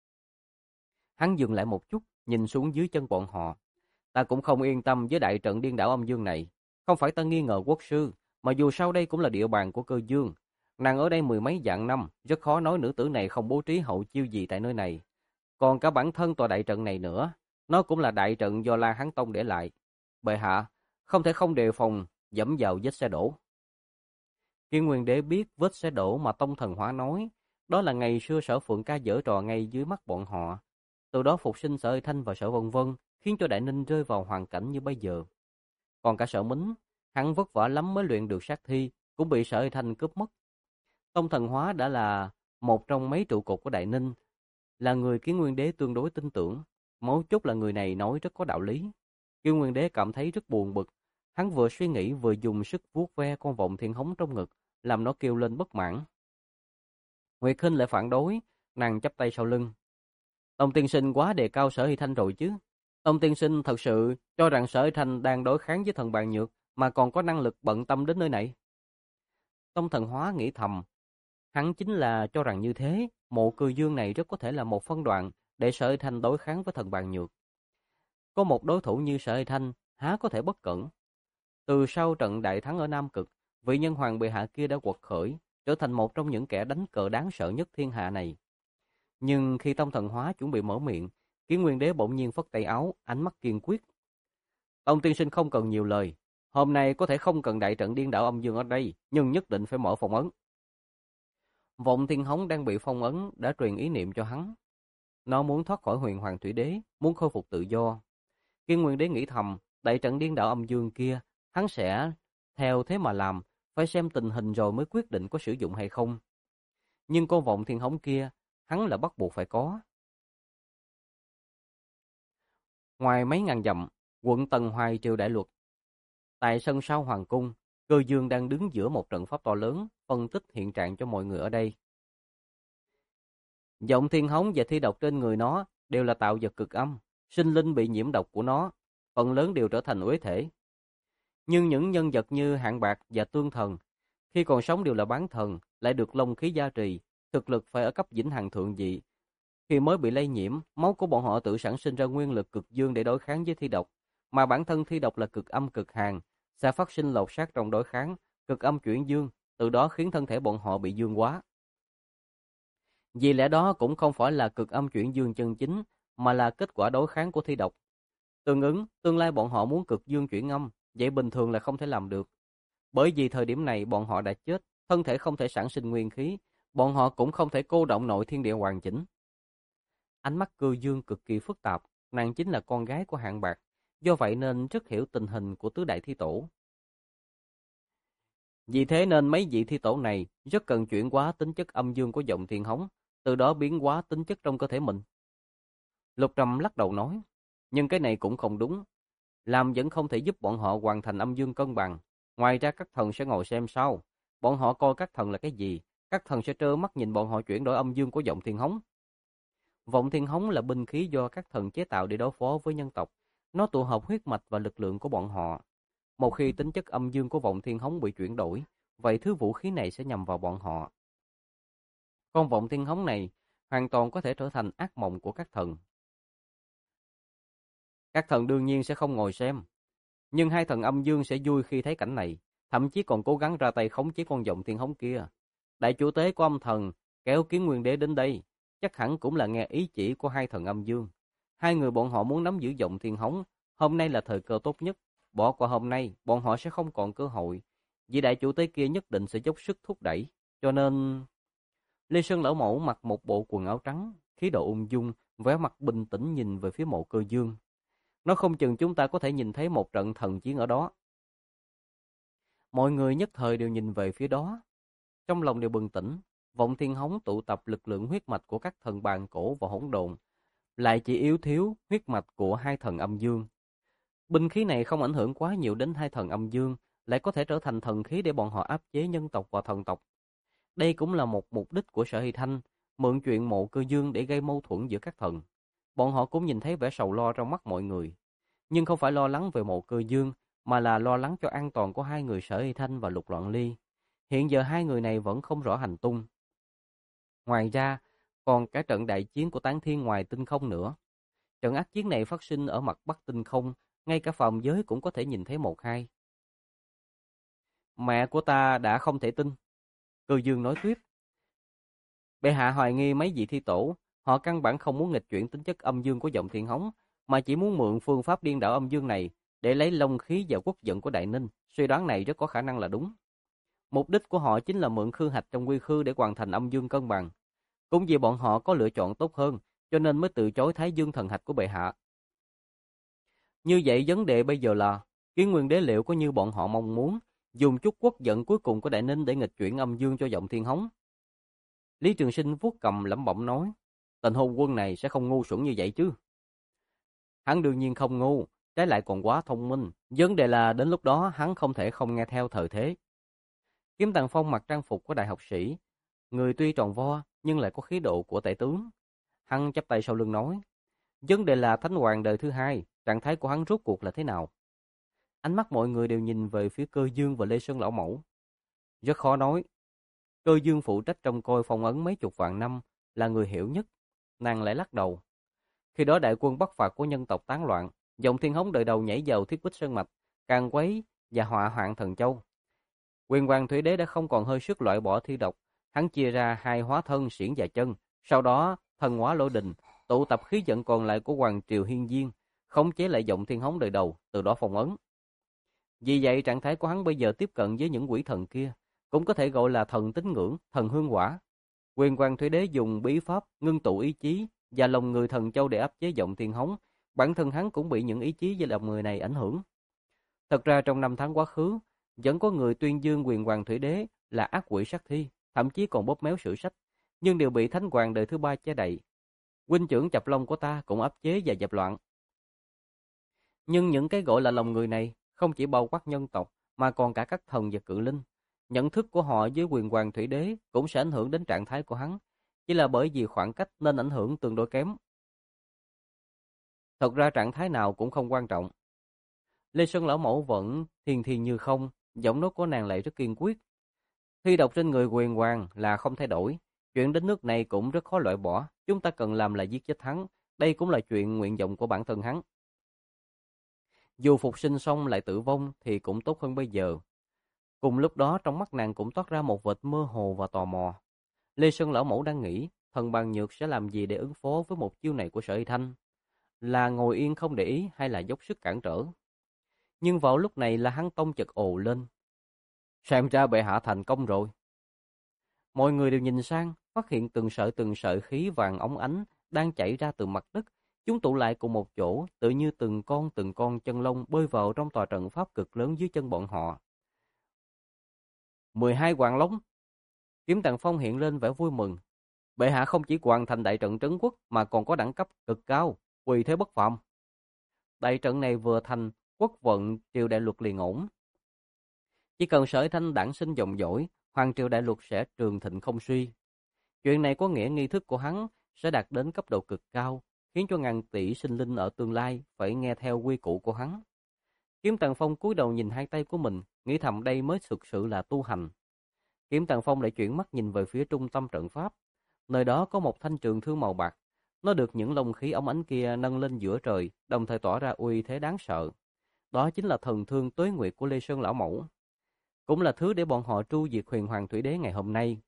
Hắn dừng lại một chút, nhìn xuống dưới chân bọn họ. Ta cũng không yên tâm với đại trận điên đảo âm dương này. Không phải ta nghi ngờ quốc sư, mà dù sao đây cũng là địa bàn của Cơ Dương. Nàng ở đây mười mấy vạn năm, rất khó nói nữ tử này không bố trí hậu chiêu gì tại nơi này. Còn cả bản thân tòa đại trận này nữa, nó cũng là đại trận do La Hán Tông để lại. Bệ hạ, không thể không đề phòng dẫm vào vết xe đổ. Kiên Nguyên Đế biết vết xe đổ mà Tông Thần Hóa nói, đó là ngày xưa Sở Phượng Ca giở trò ngay dưới mắt bọn họ. Từ đó phục sinh Sở Hy Thanh và Sở Vân Vân, khiến cho Đại Ninh rơi vào hoàn cảnh như bây giờ. Còn cả Sở Mính, hắn vất vả lắm mới luyện được sát thi, cũng bị Sở Hy Thanh cướp mất. Tông Thần Hóa đã là một trong mấy trụ cột của Đại Ninh, là người Kiến Nguyên Đế tương đối tin tưởng. Mấu chốt là người này nói rất có đạo lý. Kiến Nguyên Đế cảm thấy rất buồn bực. Hắn vừa suy nghĩ vừa dùng sức vuốt ve con Vọng Thiên Hống trong ngực, làm nó kêu lên bất mãn. Nguyệt Hinh lại phản đối, nàng chắp tay sau lưng. Ông tiên sinh quá đề cao Sở Hy Thanh rồi chứ. Ông tiên sinh thật sự cho rằng Sở Hy Thanh đang đối kháng với thần Bàn Nhược mà còn có năng lực bận tâm đến nơi này. Tông Thần Hóa nghĩ thầm, hắn chính là cho rằng như thế, Mộ Cừ Dương này rất có thể là một phân đoạn để Sở Hy Thanh đối kháng với thần Bàn Nhược. Có một đối thủ như Sở Hy Thanh, há có thể bất cẩn. Từ sau trận đại thắng ở Nam Cực, vị nhân hoàng bệ hạ kia đã quật khởi, trở thành một trong những kẻ đánh cờ đáng sợ nhất thiên hạ này. Nhưng khi Tông Thần Hóa chuẩn bị mở miệng, Kiến Nguyên Đế bỗng nhiên phất tay áo, ánh mắt kiên quyết. Tông tiên sinh không cần nhiều lời, hôm nay có thể không cần đại trận điên đảo âm dương ở đây, nhưng nhất định phải mở phong ấn. Vọng Thiên Hống đang bị phong ấn đã truyền ý niệm cho hắn. Nó muốn thoát khỏi Huyền Hoàng Thủy Đế, muốn khôi phục tự do. Kiến Nguyên Đế nghĩ thầm, đại trận điên đảo âm dương kia, hắn sẽ theo thế mà làm, phải xem tình hình rồi mới quyết định có sử dụng hay không. Nhưng con Vọng Thiên Hống kia, hắn là bắt buộc phải có. Ngoài mấy ngàn dặm, quận Tần Hoài triều đại luật. Tại sân sau hoàng cung, Cơ Dương đang đứng giữa một trận pháp to lớn, phân tích hiện trạng cho mọi người ở đây. Vọng Thiên Hống và thi độc trên người nó đều là tạo vật cực âm, sinh linh bị nhiễm độc của nó, phần lớn đều trở thành uế thể. Nhưng những nhân vật như Hạng Bạc và Tương Thần, khi còn sống đều là bán thần, lại được long khí gia trì, thực lực phải ở cấp vĩnh hằng thượng vị. Khi mới bị lây nhiễm, máu của bọn họ tự sản sinh ra nguyên lực cực dương để đối kháng với thi độc, mà bản thân thi độc là cực âm cực hàn, sẽ phát sinh lột xác trong đối kháng, cực âm chuyển dương, từ đó khiến thân thể bọn họ bị dương hóa. Vì lẽ đó cũng không phải là cực âm chuyển dương chân chính, mà là kết quả đối kháng của thi độc. Tương ứng, tương lai bọn họ muốn cực dương chuyển âm, vậy bình thường là không thể làm được. Bởi vì thời điểm này bọn họ đã chết, thân thể không thể sản sinh nguyên khí, bọn họ cũng không thể cô động nội thiên địa hoàn chỉnh. Ánh mắt Cư Dương cực kỳ phức tạp, nàng chính là con gái của Hạng Bạc, do vậy nên rất hiểu tình hình của tứ đại thi tổ. Vì thế nên mấy vị thi tổ này rất cần chuyển hóa tính chất âm dương của Vọng Thiên Hống, từ đó biến hóa tính chất trong cơ thể mình. Lục Trầm lắc đầu nói, nhưng cái này cũng không đúng, làm vẫn không thể giúp bọn họ hoàn thành âm dương cân bằng. Ngoài ra các thần sẽ ngồi xem sau, bọn họ coi các thần là cái gì, các thần sẽ trơ mắt nhìn bọn họ chuyển đổi âm dương của Vọng Thiên Hống. Vọng Thiên Hống là binh khí do các thần chế tạo để đối phó với nhân tộc, nó tụ hợp huyết mạch và lực lượng của bọn họ. Một khi tính chất âm dương của Vọng Thiên Hống bị chuyển đổi, vậy thứ vũ khí này sẽ nhằm vào bọn họ. Con Vọng Thiên Hống này hoàn toàn có thể trở thành ác mộng của các thần. Các thần đương nhiên sẽ không ngồi xem, nhưng hai thần âm dương sẽ vui khi thấy cảnh này, thậm chí còn cố gắng ra tay khống chế con Vọng Thiên Hống kia. Đại chủ tế của âm thần kéo Kiến Nguyên Đế đến đây, chắc hẳn cũng là nghe ý chỉ của hai thần âm dương. Hai người bọn họ muốn nắm giữ Vọng Thiên Hống, hôm nay là thời cơ tốt nhất. Bỏ qua hôm nay, bọn họ sẽ không còn cơ hội. Vị đại chủ tế kia nhất định sẽ dốc sức thúc đẩy, cho nên Lê Sơn lão mẫu mặc một bộ quần áo trắng, khí độ ung dung, vẻ mặt bình tĩnh nhìn về phía Mộ Cơ Dương. Nó không chừng chúng ta có thể nhìn thấy một trận thần chiến ở đó. Mọi người nhất thời đều nhìn về phía đó, trong lòng đều bừng tỉnh. Vọng Thiên Hống tụ tập lực lượng huyết mạch của các thần bàn cổ và hỗn độn, lại chỉ yếu thiếu huyết mạch của hai thần âm dương. Binh khí này không ảnh hưởng quá nhiều đến hai thần âm dương, lại có thể trở thành thần khí để bọn họ áp chế nhân tộc và thần tộc. Đây cũng là một mục đích của Sở Hy Thanh, mượn chuyện Mộ Cơ Dương để gây mâu thuẫn giữa các thần. Bọn họ cũng nhìn thấy vẻ sầu lo trong mắt mọi người, nhưng không phải lo lắng về Mộ Cơ Dương, mà là lo lắng cho an toàn của hai người Sở Hy Thanh và Lục Loạn Ly. Hiện giờ hai người này vẫn không rõ hành tung. Ngoài ra, còn cả trận đại chiến của Tán Thiên ngoài tinh không nữa. Trận ác chiến này phát sinh ở mặt bắc tinh không, ngay cả phàm giới cũng có thể nhìn thấy một hai. Mẹ của ta đã không thể tin. Cơ dương nói tiếp. Bệ hạ hoài nghi mấy vị thi tổ, họ căn bản không muốn nghịch chuyển tính chất âm dương của giọng Thiên Hống, mà chỉ muốn mượn phương pháp điên đảo âm dương này để lấy long khí và quốc vận của Đại Ninh. Suy đoán này rất có khả năng là đúng. Mục đích của họ chính là mượn khư hạch trong quy khư để hoàn thành âm dương cân bằng. Cũng vì bọn họ có lựa chọn tốt hơn, cho nên mới từ chối Thái Dương thần hạch của bệ hạ. Như vậy vấn đề bây giờ là, Kiến Nguyên Đế liệu có như bọn họ mong muốn, dùng chút quốc vận cuối cùng của Đại Ninh để nghịch chuyển âm dương cho giọng Thiên Hống? Lý Trường Sinh vuốt cầm lẩm bẩm nói, Tần Hôn Quân này sẽ không ngu xuẩn như vậy chứ? Hắn đương nhiên không ngu, trái lại còn quá thông minh. Vấn đề là đến lúc đó hắn không thể không nghe theo thời thế. Kiếm Tàng Phong mặc trang phục của đại học sĩ, người tuy tròn vo nhưng lại có khí độ của tể tướng. Hắn chắp tay sau lưng nói, vấn đề là Thánh Hoàng đời thứ hai, trạng thái của hắn rốt cuộc là thế nào? Ánh mắt mọi người đều nhìn về phía Cơ Dương và Lê Sơn lão mẫu. Rất khó nói. Cơ Dương phụ trách trông coi phong ấn mấy chục vạn năm, là người hiểu nhất. Nàng lại lắc đầu. Khi đó đại quân bắc phạt của nhân tộc tán loạn, dòng Thiên Hống đời đầu nhảy vào Thiết Bích Sơn Mạch, càng quấy và họa hoạn Thần Châu. Quyền Hoàng Thủy Đế đã không còn hơi sức loại bỏ thi độc, hắn chia ra hai hóa thân xiển và chân, sau đó thần hóa Lỗ Đình, tụ tập khí vận còn lại của Hoàng Triều Hiên Viên, khống chế lại dòng Thiên Hống đời đầu, từ đó phong ấn. Vì vậy trạng thái của hắn bây giờ tiếp cận với những quỷ thần kia, cũng có thể gọi là thần tín ngưỡng, thần hương hỏa. Quyền Hoàng Thủy Đế dùng bí pháp ngưng tụ ý chí và lòng người Thần Châu để áp chế dòng Thiên Hống, bản thân hắn cũng bị những ý chí và lòng người này ảnh hưởng. Thật ra trong năm tháng quá khứ, vẫn có người tuyên dương Quyền Hoàng Thủy Đế là ác quỷ sát thi, thậm chí còn bóp méo sử sách, nhưng đều bị Thánh Hoàng đời thứ ba che đậy. Huynh trưởng Chập Long của ta cũng áp chế và dẹp loạn. Nhưng những cái gọi là lòng người này không chỉ bao quát nhân tộc mà còn cả các thần và cự linh. Nhận thức của họ với Quyền Hoàng Thủy Đế cũng sẽ ảnh hưởng đến trạng thái của hắn, chỉ là bởi vì khoảng cách nên ảnh hưởng tương đối kém. Thật ra trạng thái nào cũng không quan trọng. Lê Sơn lão mẫu vẫn thiên thiên như không, giọng nói của nàng lại rất kiên quyết. Thi độc trên người Quyền Hoàng là không thay đổi, chuyện đến nước này cũng rất khó loại bỏ, chúng ta cần làm là giết chết hắn, đây cũng là chuyện nguyện vọng của bản thân hắn. Dù phục sinh xong lại tử vong thì cũng tốt hơn bây giờ. Cùng lúc đó trong mắt nàng cũng toát ra một vệt mơ hồ và tò mò. Lê Sơn lão mẫu đang nghĩ thần bàn nhược sẽ làm gì để ứng phó với một chiêu này của Sở Y Thanh. Là ngồi yên không để ý hay là dốc sức cản trở. Nhưng vào lúc này là hắn tông chợt ồ lên. Xem ra bệ hạ thành công rồi. Mọi người đều nhìn sang, phát hiện từng sợi khí vàng óng ánh đang chảy ra từ mặt đất. Chúng tụ lại cùng một chỗ, tự như từng con chân lông bơi vào trong tòa trận pháp cực lớn dưới chân bọn họ. 12 hoàng long. Kiếm Tàng Phong hiện lên vẻ vui mừng. Bệ hạ không chỉ hoàn thành đại trận trấn quốc mà còn có đẳng cấp cực cao, uy thế bất phàm. Đại trận này vừa thành, quốc vận triều đại luật liền ổn. Chỉ cần Sở Thanh đản sinh dòng dõi, hoàng triều đại luật sẽ trường thịnh không suy. Chuyện này có nghĩa nghi thức của hắn sẽ đạt đến cấp độ cực cao, khiến cho ngàn tỷ sinh linh ở tương lai phải nghe theo quy củ của hắn. Kiếm Tàng Phong cúi đầu nhìn hai tay của mình, nghĩ thầm đây mới thực sự là tu hành. Kiếm Tàng Phong lại chuyển mắt nhìn về phía trung tâm trận pháp. Nơi đó có một thanh trường thương màu bạc. Nó được những lông khí óng ánh kia nâng lên giữa trời, đồng thời tỏa ra uy thế đáng sợ. Đó chính là thần thương Tuế Nguyệt của Lê Sơn lão mẫu. Cũng là thứ để bọn họ tru diệt Huyền Hoàng Thủy Đế ngày hôm nay.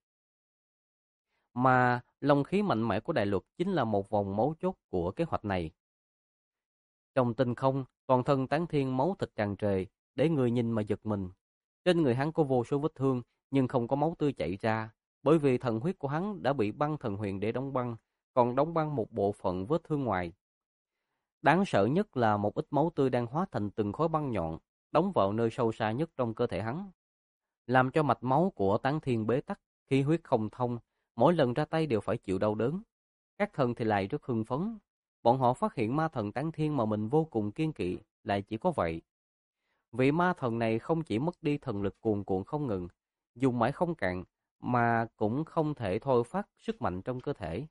Mà lông khí mạnh mẽ của đại luật chính là một vòng mấu chốt của kế hoạch này. Trong tinh không, toàn thân Tán Thiên máu thịt tràn trề, để người nhìn mà giật mình. Trên người hắn có vô số vết thương, nhưng không có máu tươi chảy ra, bởi vì thần huyết của hắn đã bị băng thần huyền để đóng băng, còn đóng băng một bộ phận vết thương ngoài. Đáng sợ nhất là một ít máu tươi đang hóa thành từng khối băng nhọn, đóng vào nơi sâu xa nhất trong cơ thể hắn, làm cho mạch máu của Tán Thiên bế tắc, khí huyết không thông, mỗi lần ra tay đều phải chịu đau đớn. Các thần thì lại rất hưng phấn. Bọn họ phát hiện ma thần Tán Thiên mà mình vô cùng kiên kỵ, lại chỉ có vậy. Vị ma thần này không chỉ mất đi thần lực cuồn cuộn không ngừng, dùng mãi không cạn, mà cũng không thể thôi phát sức mạnh trong cơ thể.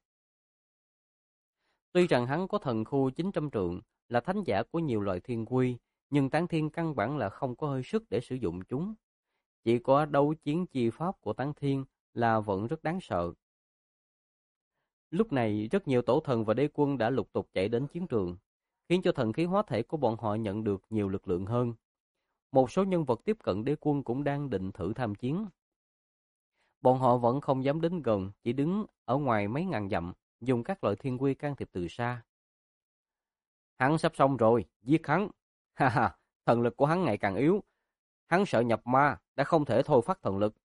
Tuy rằng hắn có thần khu 900 trượng, là thánh giả của nhiều loại thiên quy, nhưng Tán Thiên căn bản là không có hơi sức để sử dụng chúng. Chỉ có đấu chiến chi pháp của Tán Thiên là vẫn rất đáng sợ. Lúc này rất nhiều tổ thần và đế quân đã lục tục chạy đến chiến trường, khiến cho thần khí hóa thể của bọn họ nhận được nhiều lực lượng hơn. Một số nhân vật tiếp cận đế quân cũng đang định thử tham chiến. Bọn họ vẫn không dám đến gần, chỉ đứng ở ngoài mấy ngàn dặm, dùng các loại thiên quy can thiệp từ xa. Hắn sắp xong rồi, giết hắn. Ha ha, thần lực của hắn ngày càng yếu. Hắn sợ nhập ma, đã không thể thôi phát thần lực.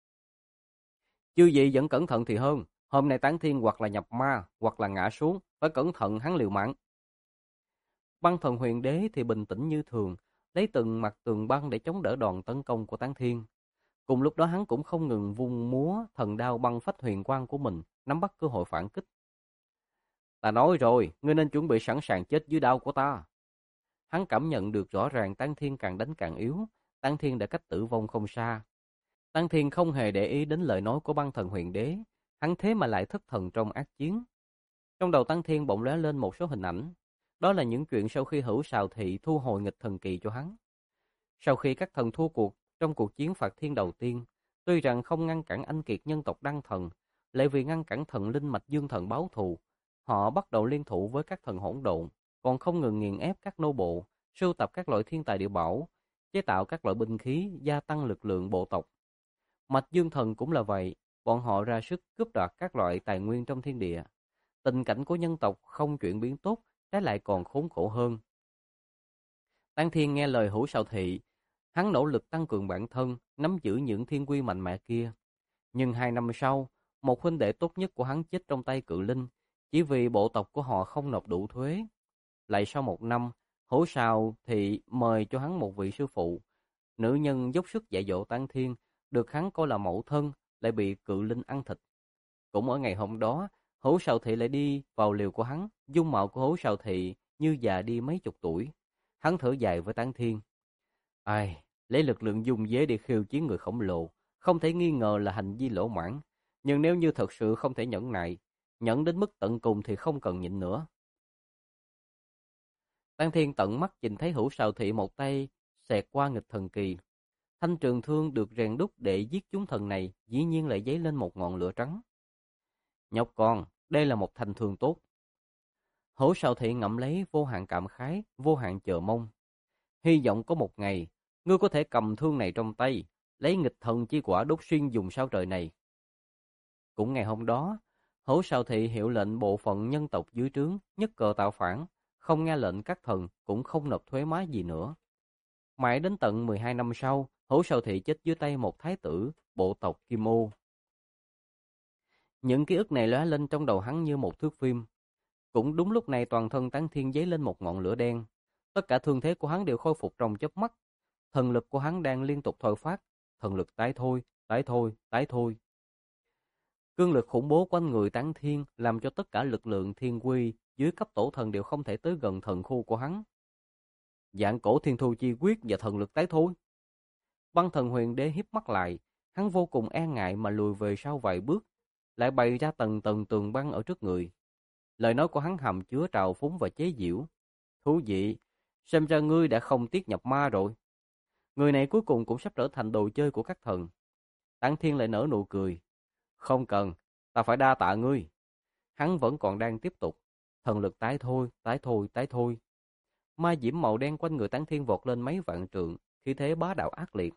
Chư vị vẫn cẩn thận thì hơn. Hôm nay Tán Thiên hoặc là nhập ma, hoặc là ngã xuống, phải cẩn thận hắn liều mạng. Băng Thần Huyền Đế thì bình tĩnh như thường, lấy từng mặt tường băng để chống đỡ đòn tấn công của Tán Thiên. Cùng lúc đó hắn cũng không ngừng vung múa thần đao băng phách huyền quang của mình, nắm bắt cơ hội phản kích. Ta nói rồi, ngươi nên chuẩn bị sẵn sàng chết dưới đao của ta. Hắn cảm nhận được rõ ràng Tán Thiên càng đánh càng yếu, Tán Thiên đã cách tử vong không xa. Tán Thiên không hề để ý đến lời nói của Băng Thần Huyền Đế, hắn thế mà lại thất thần trong ác chiến. Trong đầu Tán Thiên bỗng lóe lên một số hình ảnh, đó là những chuyện sau khi Hữu Sào Thị thu hồi nghịch thần kỳ cho hắn. Sau khi các thần thua cuộc trong cuộc chiến phạt thiên đầu tiên, tuy rằng không ngăn cản anh kiệt nhân tộc Đăng Thần, lại vì ngăn cản thần linh mạch Dương Thần báo thù, họ bắt đầu liên thủ với các thần hỗn độn, còn không ngừng nghiền ép các nô bộ, sưu tập các loại thiên tài địa bảo, chế tạo các loại binh khí, gia tăng lực lượng bộ tộc. Mạch Dương Thần cũng là vậy, bọn họ ra sức cướp đoạt các loại tài nguyên trong thiên địa. Tình cảnh của nhân tộc không chuyển biến tốt, trái lại còn khốn khổ hơn. Tán Thiên nghe lời Hữu Sào Thị, hắn nỗ lực tăng cường bản thân, nắm giữ những thiên quy mạnh mẽ kia. Nhưng 2 năm sau, một huynh đệ tốt nhất của hắn chết trong tay cự linh, chỉ vì bộ tộc của họ không nộp đủ thuế. Lại sau 1 năm, Hữu Sào Thị mời cho hắn một vị sư phụ. Nữ nhân dốc sức dạy dỗ Tán Thiên, được hắn coi là mẫu thân, lại bị cự linh ăn thịt. Cũng ở ngày hôm đó, Hữu Sào Thị lại đi vào liều của hắn, dung mạo của Hữu Sào Thị như già đi mấy chục tuổi. Hắn thở dài với Tán Thiên. Ai, lấy lực lượng dung dế để khiêu chiến người khổng lồ, không thể nghi ngờ là hành vi lỗ mãng. Nhưng nếu như thật sự không thể nhẫn nại, nhẫn đến mức tận cùng thì không cần nhịn nữa. Tán Thiên tận mắt nhìn thấy Hữu Sào Thị một tay xẹt qua nghịch thần kỳ. Thanh trường thương được rèn đúc để giết chúng thần này, dĩ nhiên lại dấy lên một ngọn lửa trắng. Nhóc con, đây là một thanh thương tốt. Hữu Sào Thị ngậm lấy vô hạn cảm khái, vô hạn chờ mong. Hy vọng có một ngày, ngươi có thể cầm thương này trong tay, lấy nghịch thần chi quả đốt xuyên dùng sao trời này. Cũng ngày hôm đó, Hữu Sào Thị hiệu lệnh bộ phận nhân tộc dưới trướng nhất cờ tạo phản, không nghe lệnh các thần, cũng không nộp thuế má gì nữa. Mãi đến tận 12 năm sau, Hữu Sào Thị chết dưới tay một thái tử, bộ tộc Kim Ô. Những ký ức này lóe lên trong đầu hắn như một thước phim. Cũng đúng lúc này toàn thân Tán Thiên dấy lên một ngọn lửa đen. Tất cả thương thế của hắn đều khôi phục trong chớp mắt. Thần lực của hắn đang liên tục thôi phát. Thần lực tái thôi, tái thôi, tái thôi. Cương lực khủng bố quanh người Tán Thiên làm cho tất cả lực lượng thiên quy dưới cấp tổ thần đều không thể tới gần thần khu của hắn. Dạng cổ thiên thu chi quyết và thần lực tái thôi. Băng Thần Huyền Đế híp mắt lại, hắn vô cùng e ngại mà lùi về sau vài bước, lại bày ra tầng tầng tường băng ở trước người. Lời nói của hắn hàm chứa trào phúng và chế giễu. Thú vị, xem ra ngươi đã không tiếc nhập ma rồi. Người này cuối cùng cũng sắp trở thành đồ chơi của các thần. Tán Thiên lại nở nụ cười. Không cần, ta phải đa tạ ngươi. Hắn vẫn còn đang tiếp tục. Thần lực tái thôi, tái thôi, tái thôi. Ma diễm màu đen quanh người Tán Thiên vọt lên mấy vạn trượng, khí thế bá đạo ác liệt.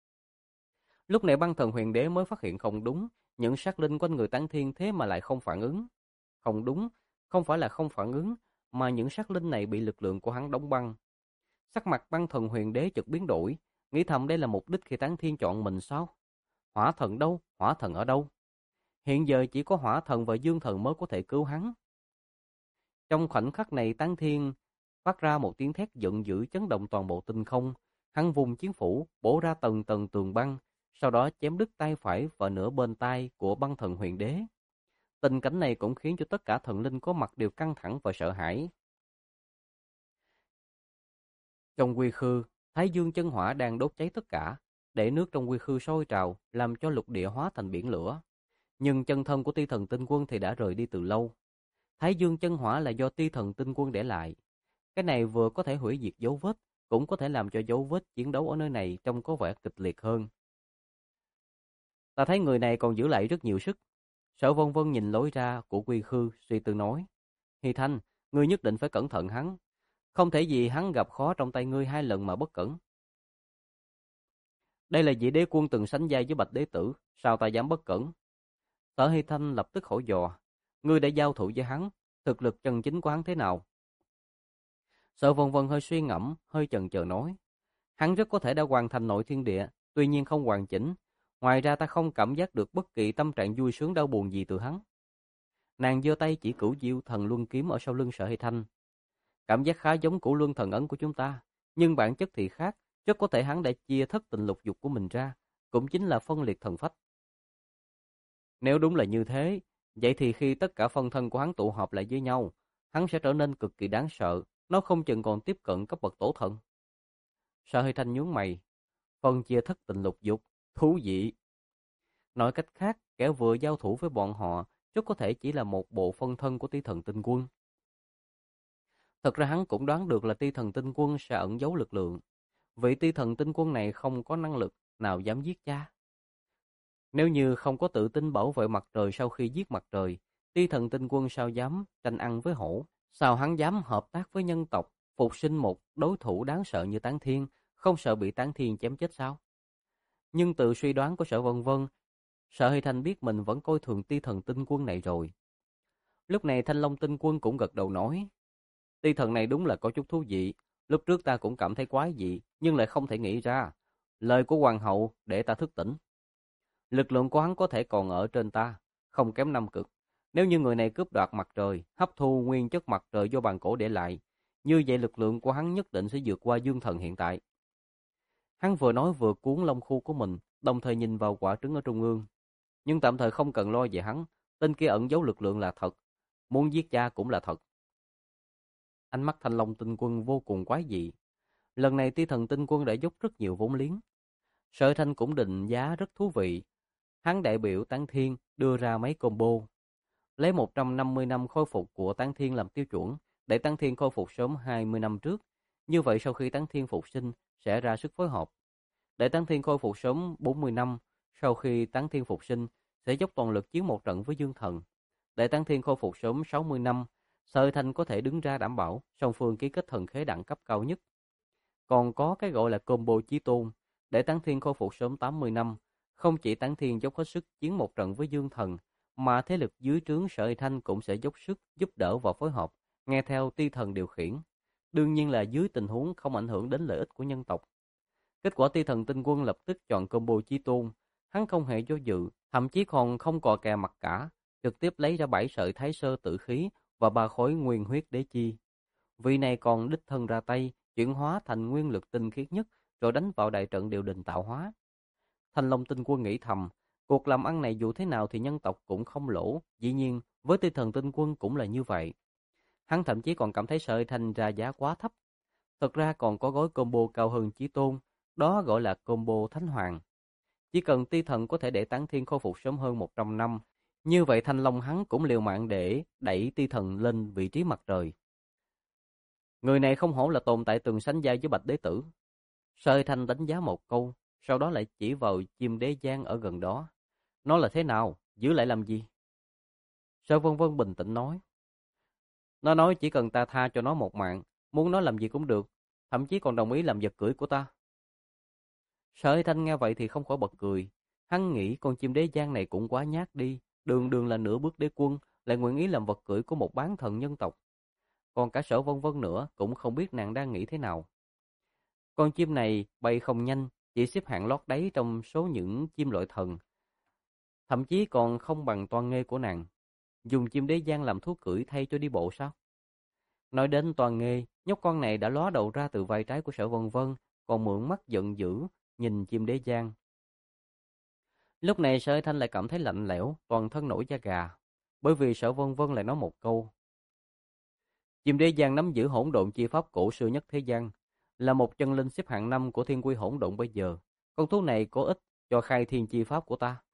Lúc này Băng Thần Huyền Đế mới phát hiện không đúng, những sát linh quanh người Tán Thiên thế mà lại không phản ứng. Không đúng, không phải là không phản ứng, mà những sát linh này bị lực lượng của hắn đóng băng. Sắc mặt Băng Thần Huyền Đế chợt biến đổi, nghĩ thầm đây là mục đích khi Tán Thiên chọn mình sao? Hỏa thần đâu? Hỏa thần ở đâu? Hiện giờ chỉ có Hỏa thần và Dương thần mới có thể cứu hắn. Trong khoảnh khắc này Tán Thiên phát ra một tiếng thét giận dữ chấn động toàn bộ tinh không. Hắn vùng chiến phủ, bổ ra tầng tầng tường băng, sau đó chém đứt tay phải và nửa bên tay của Băng Thần Huyền Đế. Tình cảnh này cũng khiến cho tất cả thần linh có mặt đều căng thẳng và sợ hãi. Trong quy khư, Thái Dương chân hỏa đang đốt cháy tất cả, để nước trong quy khư sôi trào, làm cho lục địa hóa thành biển lửa. Nhưng chân thân của Ti Thần Tinh Quân thì đã rời đi từ lâu. Thái Dương chân hỏa là do Ti Thần Tinh Quân để lại. Cái này vừa có thể hủy diệt dấu vết, cũng có thể làm cho dấu vết chiến đấu ở nơi này trông có vẻ kịch liệt hơn. Ta thấy người này còn giữ lại rất nhiều sức. Sở Vân Vân nhìn lối ra của quy khư, suy tư nói. Hy Thanh, ngươi nhất định phải cẩn thận hắn. Không thể gì hắn gặp khó trong tay ngươi 2 lần mà bất cẩn. Đây là vị đế quân từng sánh vai với Bạch Đế Tử, sao ta dám bất cẩn? Sở Hy Thanh lập tức hỏi dò, ngươi đã giao thủ với hắn, thực lực chân chính của hắn thế nào? Sở Vân Vân hơi suy ngẫm, hơi chần chờ nói, hắn rất có thể đã hoàn thành nội thiên địa, tuy nhiên không hoàn chỉnh. Ngoài ra ta không cảm giác được bất kỳ tâm trạng vui sướng đau buồn gì từ hắn. Nàng giơ tay chỉ Cửu Diêu Thần Luân kiếm ở sau lưng Sở Hy Thanh. Cảm giác khá giống Cửu Luân Thần Ấn của chúng ta, nhưng bản chất thì khác. Rất có thể hắn đã chia thất tình lục dục của mình ra, cũng chính là phân liệt thần phách. Nếu đúng là như thế, vậy thì khi tất cả phân thân của hắn tụ họp lại với nhau, hắn sẽ trở nên cực kỳ đáng sợ, nó không chừng còn tiếp cận cấp bậc tổ thần. Sở Hy Thanh nhướng mày, phân chia thất tình lục dục, thú vị. Nói cách khác, kẻ vừa giao thủ với bọn họ rất có thể chỉ là một bộ phân thân của Ti Thần Tinh Quân. Thật ra hắn cũng đoán được là Ti Thần Tinh Quân sẽ ẩn giấu lực lượng. Vị Ti Thần Tinh Quân này không có năng lực nào dám giết cha. Nếu như không có tự tin bảo vệ mặt trời sau khi giết mặt trời, Ti Thần Tinh Quân sao dám tranh ăn với hổ? Sao hắn dám hợp tác với nhân tộc, phục sinh một đối thủ đáng sợ như Tán Thiên, không sợ bị Tán Thiên chém chết sao? Nhưng từ suy đoán của Sở Vân Vân, Sở Hy Thanh biết mình vẫn coi thường Ti Thần Tinh Quân này rồi. Lúc này Thanh Long Tinh Quân cũng gật đầu nói, Ti Thần này đúng là có chút thú vị, lúc trước ta cũng cảm thấy quái dị, nhưng lại không thể nghĩ ra. Lời của Hoàng hậu để ta thức tỉnh. Lực lượng của hắn có thể còn ở trên ta, không kém Nam Cực. Nếu như người này cướp đoạt mặt trời, hấp thu nguyên chất mặt trời do bàn cổ để lại, như vậy lực lượng của hắn nhất định sẽ vượt qua Dương Thần hiện tại. Hắn vừa nói vừa cuốn lông khu của mình, đồng thời nhìn vào quả trứng ở trung ương. Nhưng tạm thời không cần lo về hắn, tên kia ẩn giấu lực lượng là thật, muốn giết cha cũng là thật. Ánh mắt Thanh Long Tinh Quân vô cùng quái dị. Lần này Ti Thần Tinh Quân đã dốc rất nhiều vốn liếng. Sở Thanh cũng định giá rất thú vị. Hắn đại biểu Tán Thiên đưa ra mấy combo. Lấy 150 năm khôi phục của Tán Thiên làm tiêu chuẩn, để Tán Thiên khôi phục sớm 20 năm trước. Như vậy sau khi Tán Thiên phục sinh sẽ ra sức phối hợp. Để Tán Thiên khôi phục sớm 40 năm, sau khi Tán Thiên phục sinh sẽ dốc toàn lực chiến một trận với Dương Thần. Để Tán Thiên khôi phục sớm 60 năm, Sở Thanh có thể đứng ra đảm bảo song phương ký kết thần khế đẳng cấp cao nhất. Còn có cái gọi là combo chí tôn, để Tán Thiên khôi phục sớm 80 năm, không chỉ Tán Thiên dốc hết sức chiến một trận với Dương Thần, mà thế lực dưới trướng Sở Thanh cũng sẽ dốc sức giúp đỡ và phối hợp, nghe theo Ti Thần điều khiển. Đương nhiên là dưới tình huống không ảnh hưởng đến lợi ích của nhân tộc. Kết quả Ti Thần Tinh Quân lập tức chọn combo chí tôn, hắn không hề do dự, thậm chí còn không cò kè mặt cả, trực tiếp lấy ra 7 sợi Thái Sơ Tử Khí và 3 khối Nguyên Huyết Đế Chi. Vị này còn đích thân ra tay, chuyển hóa thành nguyên lực tinh khiết nhất, rồi đánh vào đại trận điều đình tạo hóa. Thanh Long Tinh Quân nghĩ thầm, cuộc làm ăn này dù thế nào thì nhân tộc cũng không lỗ, dĩ nhiên với Ti Thần Tinh Quân cũng là như vậy. Hắn thậm chí còn cảm thấy Sở Thanh ra giá quá thấp. Thật ra còn có gói combo cao hơn chí tôn, đó gọi là combo Thánh Hoàng. Chỉ cần Ti Thần có thể để Tán Thiên khôi phục sớm hơn 100 năm, như vậy Thanh Long hắn cũng liều mạng để đẩy Ti Thần lên vị trí mặt trời. Người này không hổ là tồn tại từng sánh vai với Bạch Đế Tử. Sở Thanh đánh giá một câu, sau đó lại chỉ vào chim đế giang ở gần đó. Nó là thế nào? Giữ lại làm gì? Sở Vân Vân bình tĩnh nói. Nó nói chỉ cần ta tha cho nó một mạng, muốn nó làm gì cũng được, thậm chí còn đồng ý làm vật cưỡi của ta. Sở Thanh nghe vậy thì không khỏi bật cười. Hắn nghĩ con chim đế giang này cũng quá nhát đi, đường đường là nửa bước đế quân, lại nguyện ý làm vật cưỡi của một bán thần nhân tộc. Còn cả Sở Vân Vân nữa cũng không biết nàng đang nghĩ thế nào. Con chim này bay không nhanh, chỉ xếp hạng lót đáy trong số những chim loại thần. Thậm chí còn không bằng Toan Nghê của nàng. Dùng chim đế giang làm thú cưỡi thay cho đi bộ sao? Nói đến Toan Nghê, nhóc con này đã ló đầu ra từ vai trái của Sở Vân Vân, còn mượn mắt giận dữ, nhìn chim đế giang. Lúc này Sở Thanh lại cảm thấy lạnh lẽo, toàn thân nổi da gà. Bởi vì Sở Vân Vân lại nói một câu. Chim đế giang nắm giữ hỗn độn chi pháp cổ xưa nhất thế gian, là một chân linh xếp hạng 5 của thiên quy hỗn độn bây giờ. Con thú này có ích cho khai thiên chi pháp của ta.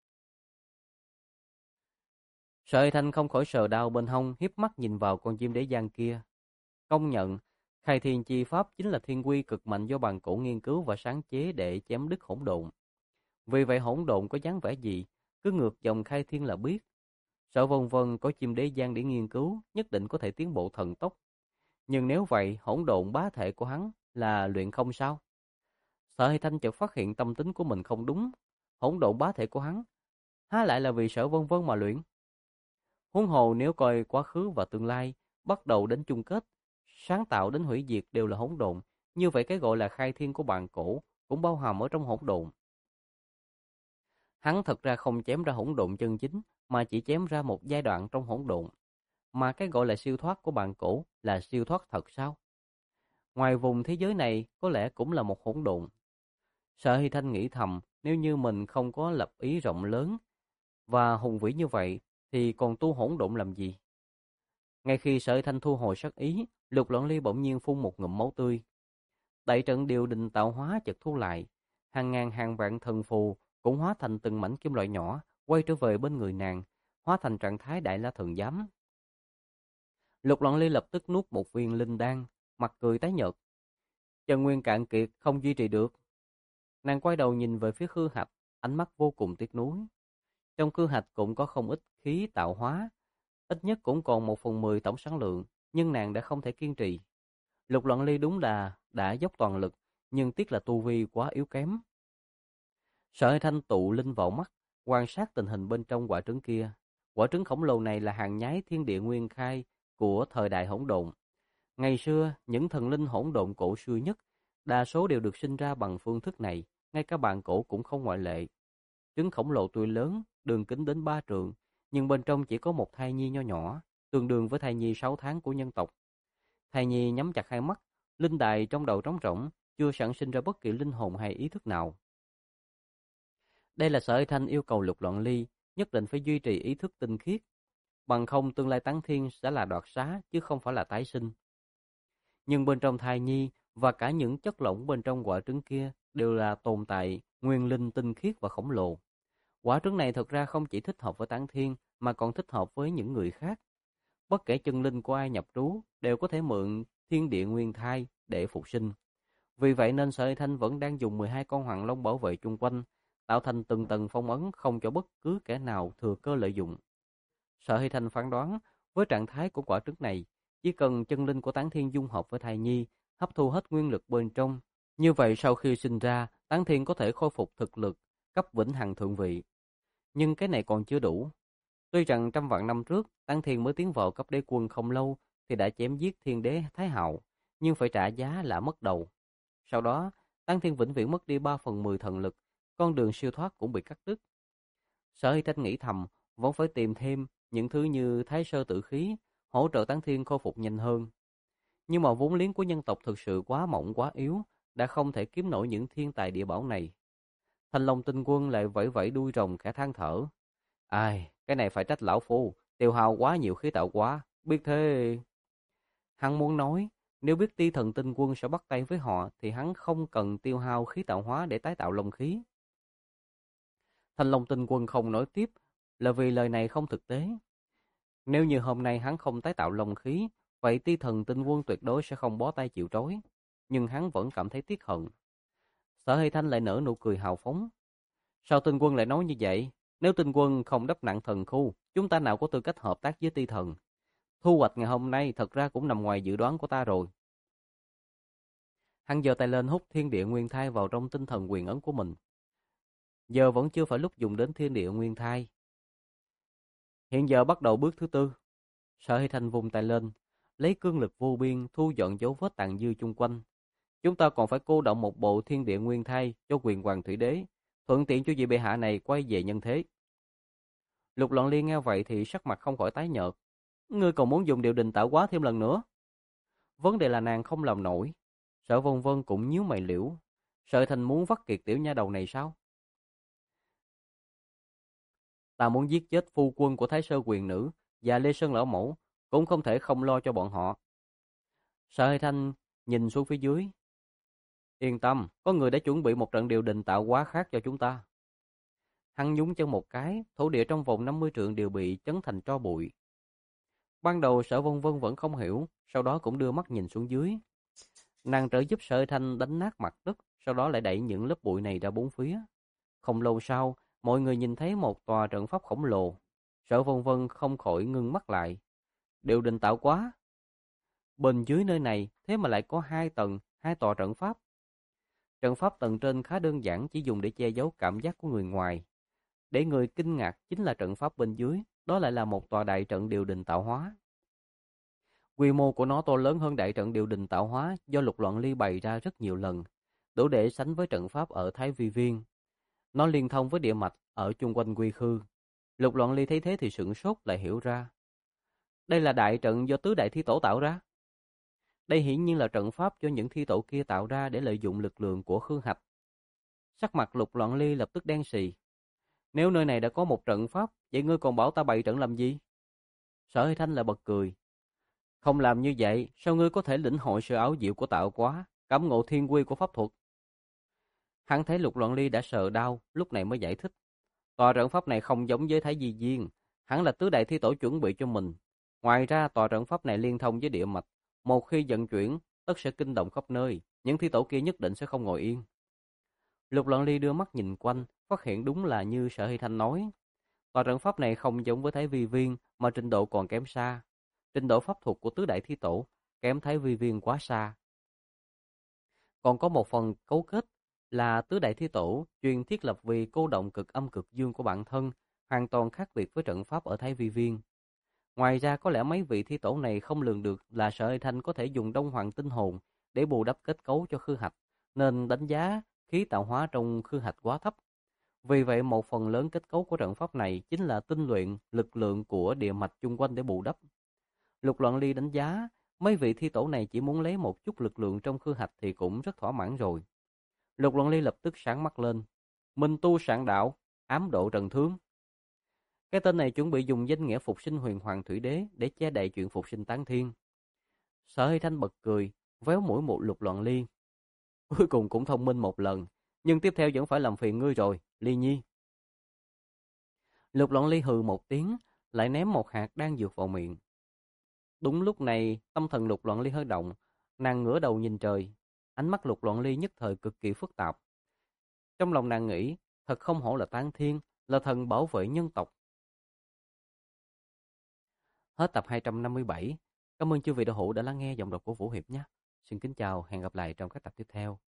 Sở Thanh không khỏi sờ đau bên hông, hiếp mắt nhìn vào con chim đế giang kia. Công nhận, khai thiên chi pháp chính là thiên quy cực mạnh do bàn cổ nghiên cứu và sáng chế để chém đứt hỗn độn. Vì vậy hỗn độn có dáng vẻ gì, cứ ngược dòng khai thiên là biết. Sở Vân Vân có chim đế giang để nghiên cứu, nhất định có thể tiến bộ thần tốc. Nhưng nếu vậy, hỗn độn bá thể của hắn là luyện không sao? Sở Hy Thanh chợt phát hiện tâm tính của mình không đúng. Hỗn độn bá thể của hắn há lại là vì Sở Vân Vân mà luyện? Huống hồ nếu coi quá khứ và tương lai, bắt đầu đến chung kết, sáng tạo đến hủy diệt đều là hỗn độn, như vậy cái gọi là khai thiên của bàn cổ cũng bao hàm ở trong hỗn độn. Hắn thật ra không chém ra hỗn độn chân chính, mà chỉ chém ra một giai đoạn trong hỗn độn. Mà cái gọi là siêu thoát của bàn cổ là siêu thoát thật sao? Ngoài vùng thế giới này có lẽ cũng là một hỗn độn. Sở Hy Thanh nghĩ thầm, nếu như mình không có lập ý rộng lớn và hùng vĩ như vậy, thì còn tu hỗn độn làm gì? Ngay khi Sở Hy Thanh thu hồi sát ý, Lục Loạn Ly bỗng nhiên phun một ngụm máu tươi. Đại trận điều đình tạo hóa chợt thu lại, hàng ngàn hàng vạn thần phù cũng hóa thành từng mảnh kim loại nhỏ, quay trở về bên người nàng, hóa thành trạng thái đại la thần giám. Lục Loạn Ly lập tức nuốt một viên linh đan, mặt cười tái nhợt. Chân nguyên cạn kiệt, không duy trì được. Nàng quay đầu nhìn về phía Khư Hạch, ánh mắt vô cùng tiếc nuối. Trong Khư Hạch cũng có không ít khí tạo hóa, ít nhất cũng còn 1/10 tổng sản lượng, nhưng nàng đã không thể kiên trì. Lục Loạn Ly đúng là đã dốc toàn lực, nhưng tiếc là tu vi quá yếu kém. Sở Hải Thanh tụ linh vào mắt, quan sát tình hình bên trong quả trứng kia. Quả trứng khổng lồ này là hàng nhái thiên địa nguyên khai của thời đại hỗn độn. Ngày xưa, những thần linh hỗn độn cổ xưa nhất, đa số đều được sinh ra bằng phương thức này, ngay cả bàn cổ cũng không ngoại lệ. Trứng khổng lồ tuy lớn, đường kính đến 3 trượng, nhưng bên trong chỉ có một thai nhi nho nhỏ, tương đương với thai nhi 6 tháng của nhân tộc. Thai nhi nhắm chặt hai mắt, linh đài trong đầu trống rỗng, chưa sản sinh ra bất kỳ linh hồn hay ý thức nào. Đây là Sở Hải Thanh yêu cầu Lục Loạn Ly, nhất định phải duy trì ý thức tinh khiết, bằng không tương lai táng thiên sẽ là đoạt xá chứ không phải là tái sinh. Nhưng bên trong thai nhi và cả những chất lỏng bên trong quả trứng kia đều là tồn tại nguyên linh tinh khiết và khổng lồ. Quả trứng này thật ra không chỉ thích hợp với táng thiên mà còn thích hợp với những người khác. Bất kể chân linh của ai nhập trú đều có thể mượn thiên địa nguyên thai để phục sinh. Vì vậy nên Sở Hải Thanh vẫn đang dùng 12 con hoàng long bảo vệ chung quanh, tạo thành từng tầng phong ấn không cho bất cứ kẻ nào thừa cơ lợi dụng. Sở Hy Thanh phán đoán, với trạng thái của quả trứng này, chỉ cần chân linh của Tán Thiên dung hợp với thai nhi, hấp thu hết nguyên lực bên trong, như vậy sau khi sinh ra, Tán Thiên có thể khôi phục thực lực, cấp vĩnh hằng thượng vị. Nhưng cái này còn chưa đủ. Tuy rằng trăm vạn năm trước, Tán Thiên mới tiến vào cấp đế quân không lâu thì đã chém giết Thiên Đế Thái Hạo, nhưng phải trả giá là mất đầu. Sau đó, Tán Thiên vĩnh viễn mất đi 3/10 thần lực, con đường siêu thoát cũng bị cắt đứt. Sở Hy Thanh nghĩ thầm, vẫn phải tìm thêm những thứ như Thái Sơ Tử Khí, hỗ trợ Tán Thiên khôi phục nhanh hơn. Nhưng mà vốn liếng của nhân tộc thực sự quá mỏng quá yếu, đã không thể kiếm nổi những thiên tài địa bảo này. Thanh Long Tinh Quân lại vẫy vẫy đuôi rồng khẽ than thở. Ai, cái này phải trách lão phu, tiêu hao quá nhiều khí tạo quá, biết thế. Hắn muốn nói, nếu biết Ti Thần Tinh Quân sẽ bắt tay với họ thì hắn không cần tiêu hao khí tạo hóa để tái tạo long khí. Thanh Long Tinh Quân không nói tiếp là vì lời này không thực tế. Nếu như hôm nay hắn không tái tạo long khí, vậy Ti Thần Tinh Quân tuyệt đối sẽ không bó tay chịu trói. Nhưng hắn vẫn cảm thấy tiếc hận. Sở Hy Thanh lại nở nụ cười hào phóng. Sao Tinh Quân lại nói như vậy? Nếu Tinh Quân không đắp nặng thần khu, chúng ta nào có tư cách hợp tác với Ti Thần? Thu hoạch ngày hôm nay thật ra cũng nằm ngoài dự đoán của ta rồi. Hắn giơ tay lên hút thiên địa nguyên thai vào trong tinh thần quyền ấn của mình. Giờ vẫn chưa phải lúc dùng đến thiên địa nguyên thai. Hiện giờ bắt đầu bước thứ tư. Sở Hy Thanh vung tay lên, lấy cương lực vô biên thu dọn dấu vết tàn dư chung quanh. Chúng ta còn phải cô động một bộ thiên địa nguyên thai cho quyền hoàng thủy đế, thuận tiện cho vị bệ hạ này quay về nhân thế. Lục Loạn Liên nghe vậy thì sắc mặt không khỏi tái nhợt. Ngươi còn muốn dùng điều đình tạo hóa thêm lần nữa? Vấn đề là nàng không làm nổi. Sở Vân Vân cũng nhíu mày liễu. Sở Thành muốn vắt kiệt tiểu nha đầu này sao? Ta muốn giết chết phu quân của Thái Sơ quyền nữ và Lê Sơn lão mẫu, cũng không thể không lo cho bọn họ. Sở Hải Thanh nhìn xuống phía dưới. Yên tâm, có người đã chuẩn bị một trận điều đình tạo hóa khác cho chúng ta. Hắn nhúng chân một cái, thổ địa trong vòng 50 trượng đều bị chấn thành tro bụi. Ban đầu Sở Vân Vân vẫn không hiểu, sau đó cũng đưa mắt nhìn xuống dưới. Nàng trợ giúp Sở Hải Thanh đánh nát mặt đất, sau đó lại đẩy những lớp bụi này ra bốn phía. Không lâu sau, mọi người nhìn thấy một tòa trận pháp khổng lồ. Sở Vân Vân không khỏi ngưng mắt lại. Điều đình tạo quá. Bên dưới nơi này thế mà lại có 2 tầng, 2 tòa trận pháp. Trận pháp tầng trên khá đơn giản, chỉ dùng để che giấu cảm giác của người ngoài. Để người kinh ngạc chính là trận pháp bên dưới, đó lại là một tòa đại trận điều đình tạo hóa. Quy mô của nó to lớn hơn đại trận điều đình tạo hóa do Lục Loạn Ly bày ra rất nhiều lần, đủ để sánh với trận pháp ở Thái Vi Viên. Nó liên thông với địa mạch ở chung quanh Quy Khư. Lục Loạn Ly thấy thế thì sửng sốt, lại hiểu ra. Đây là đại trận do tứ đại thi tổ tạo ra. Đây hiển nhiên là trận pháp do những thi tổ kia tạo ra để lợi dụng lực lượng của Khương Hạch. Sắc mặt Lục Loạn Ly lập tức đen sì. Nếu nơi này đã có một trận pháp, vậy ngươi còn bảo ta bày trận làm gì? Sở Hơi Thanh lại bật cười. Không làm như vậy, sao ngươi có thể lĩnh hội sự ảo diệu của tạo hóa, cảm ngộ thiên quy của pháp thuật? Hắn thấy Lục Loạn Ly đã sợ đau, lúc này mới giải thích. Tòa trận pháp này không giống với Thái Di Viên, hẳn là tứ đại thi tổ chuẩn bị cho mình. Ngoài ra, tòa trận pháp này liên thông với địa mạch, một khi vận chuyển, tất sẽ kinh động khắp nơi, những thi tổ kia nhất định sẽ không ngồi yên. Lục Loạn Ly đưa mắt nhìn quanh, phát hiện đúng là như Sở Hy Thanh nói. Tòa trận pháp này không giống với Thái Vi Viên, mà trình độ còn kém xa. Trình độ pháp thuật của tứ đại thi tổ kém Thái Vi Viên quá xa. Còn có một phần cấu kết là tứ đại thi tổ chuyên thiết lập vì cô động cực âm cực dương của bản thân, hoàn toàn khác biệt với trận pháp ở Thái Vi Viên. Ngoài ra có lẽ mấy vị thi tổ này không lường được là Sở Hơi Thanh có thể dùng Đông Hoàng tinh hồn để bù đắp kết cấu cho khư hạch, nên đánh giá khí tạo hóa trong khư hạch quá thấp. Vì vậy một phần lớn kết cấu của trận pháp này chính là tinh luyện lực lượng của địa mạch chung quanh để bù đắp. Lục Loạn Ly đánh giá mấy vị thi tổ này chỉ muốn lấy một chút lực lượng trong khư hạch thì cũng rất thỏa mãn rồi. Lục Loạn Ly lập tức sáng mắt lên. Minh tu sạn đạo, ám độ trần thương. Cái tên này chuẩn bị dùng danh nghĩa phục sinh huyền hoàng thủy đế để che đậy chuyện phục sinh tán thiên. Sở Hy Thanh bật cười, véo mũi một Lục Loạn Ly. Cuối cùng cũng thông minh một lần, nhưng tiếp theo vẫn phải làm phiền ngươi rồi, Ly Nhi. Lục Loạn Ly hừ một tiếng, lại ném một hạt đan dược vào miệng. Đúng lúc này, tâm thần Lục Loạn Ly hơi động, nàng ngửa đầu nhìn trời. Ánh mắt Lục Loạn Ly nhất thời cực kỳ phức tạp. Trong lòng nàng nghĩ, thật không hổ là Tán Thiên, là thần bảo vệ nhân tộc. Hết tập 257. Cảm ơn chư vị đạo hữu đã lắng nghe giọng đọc của Vũ Hiệp nhé. Xin kính chào, hẹn gặp lại trong các tập tiếp theo.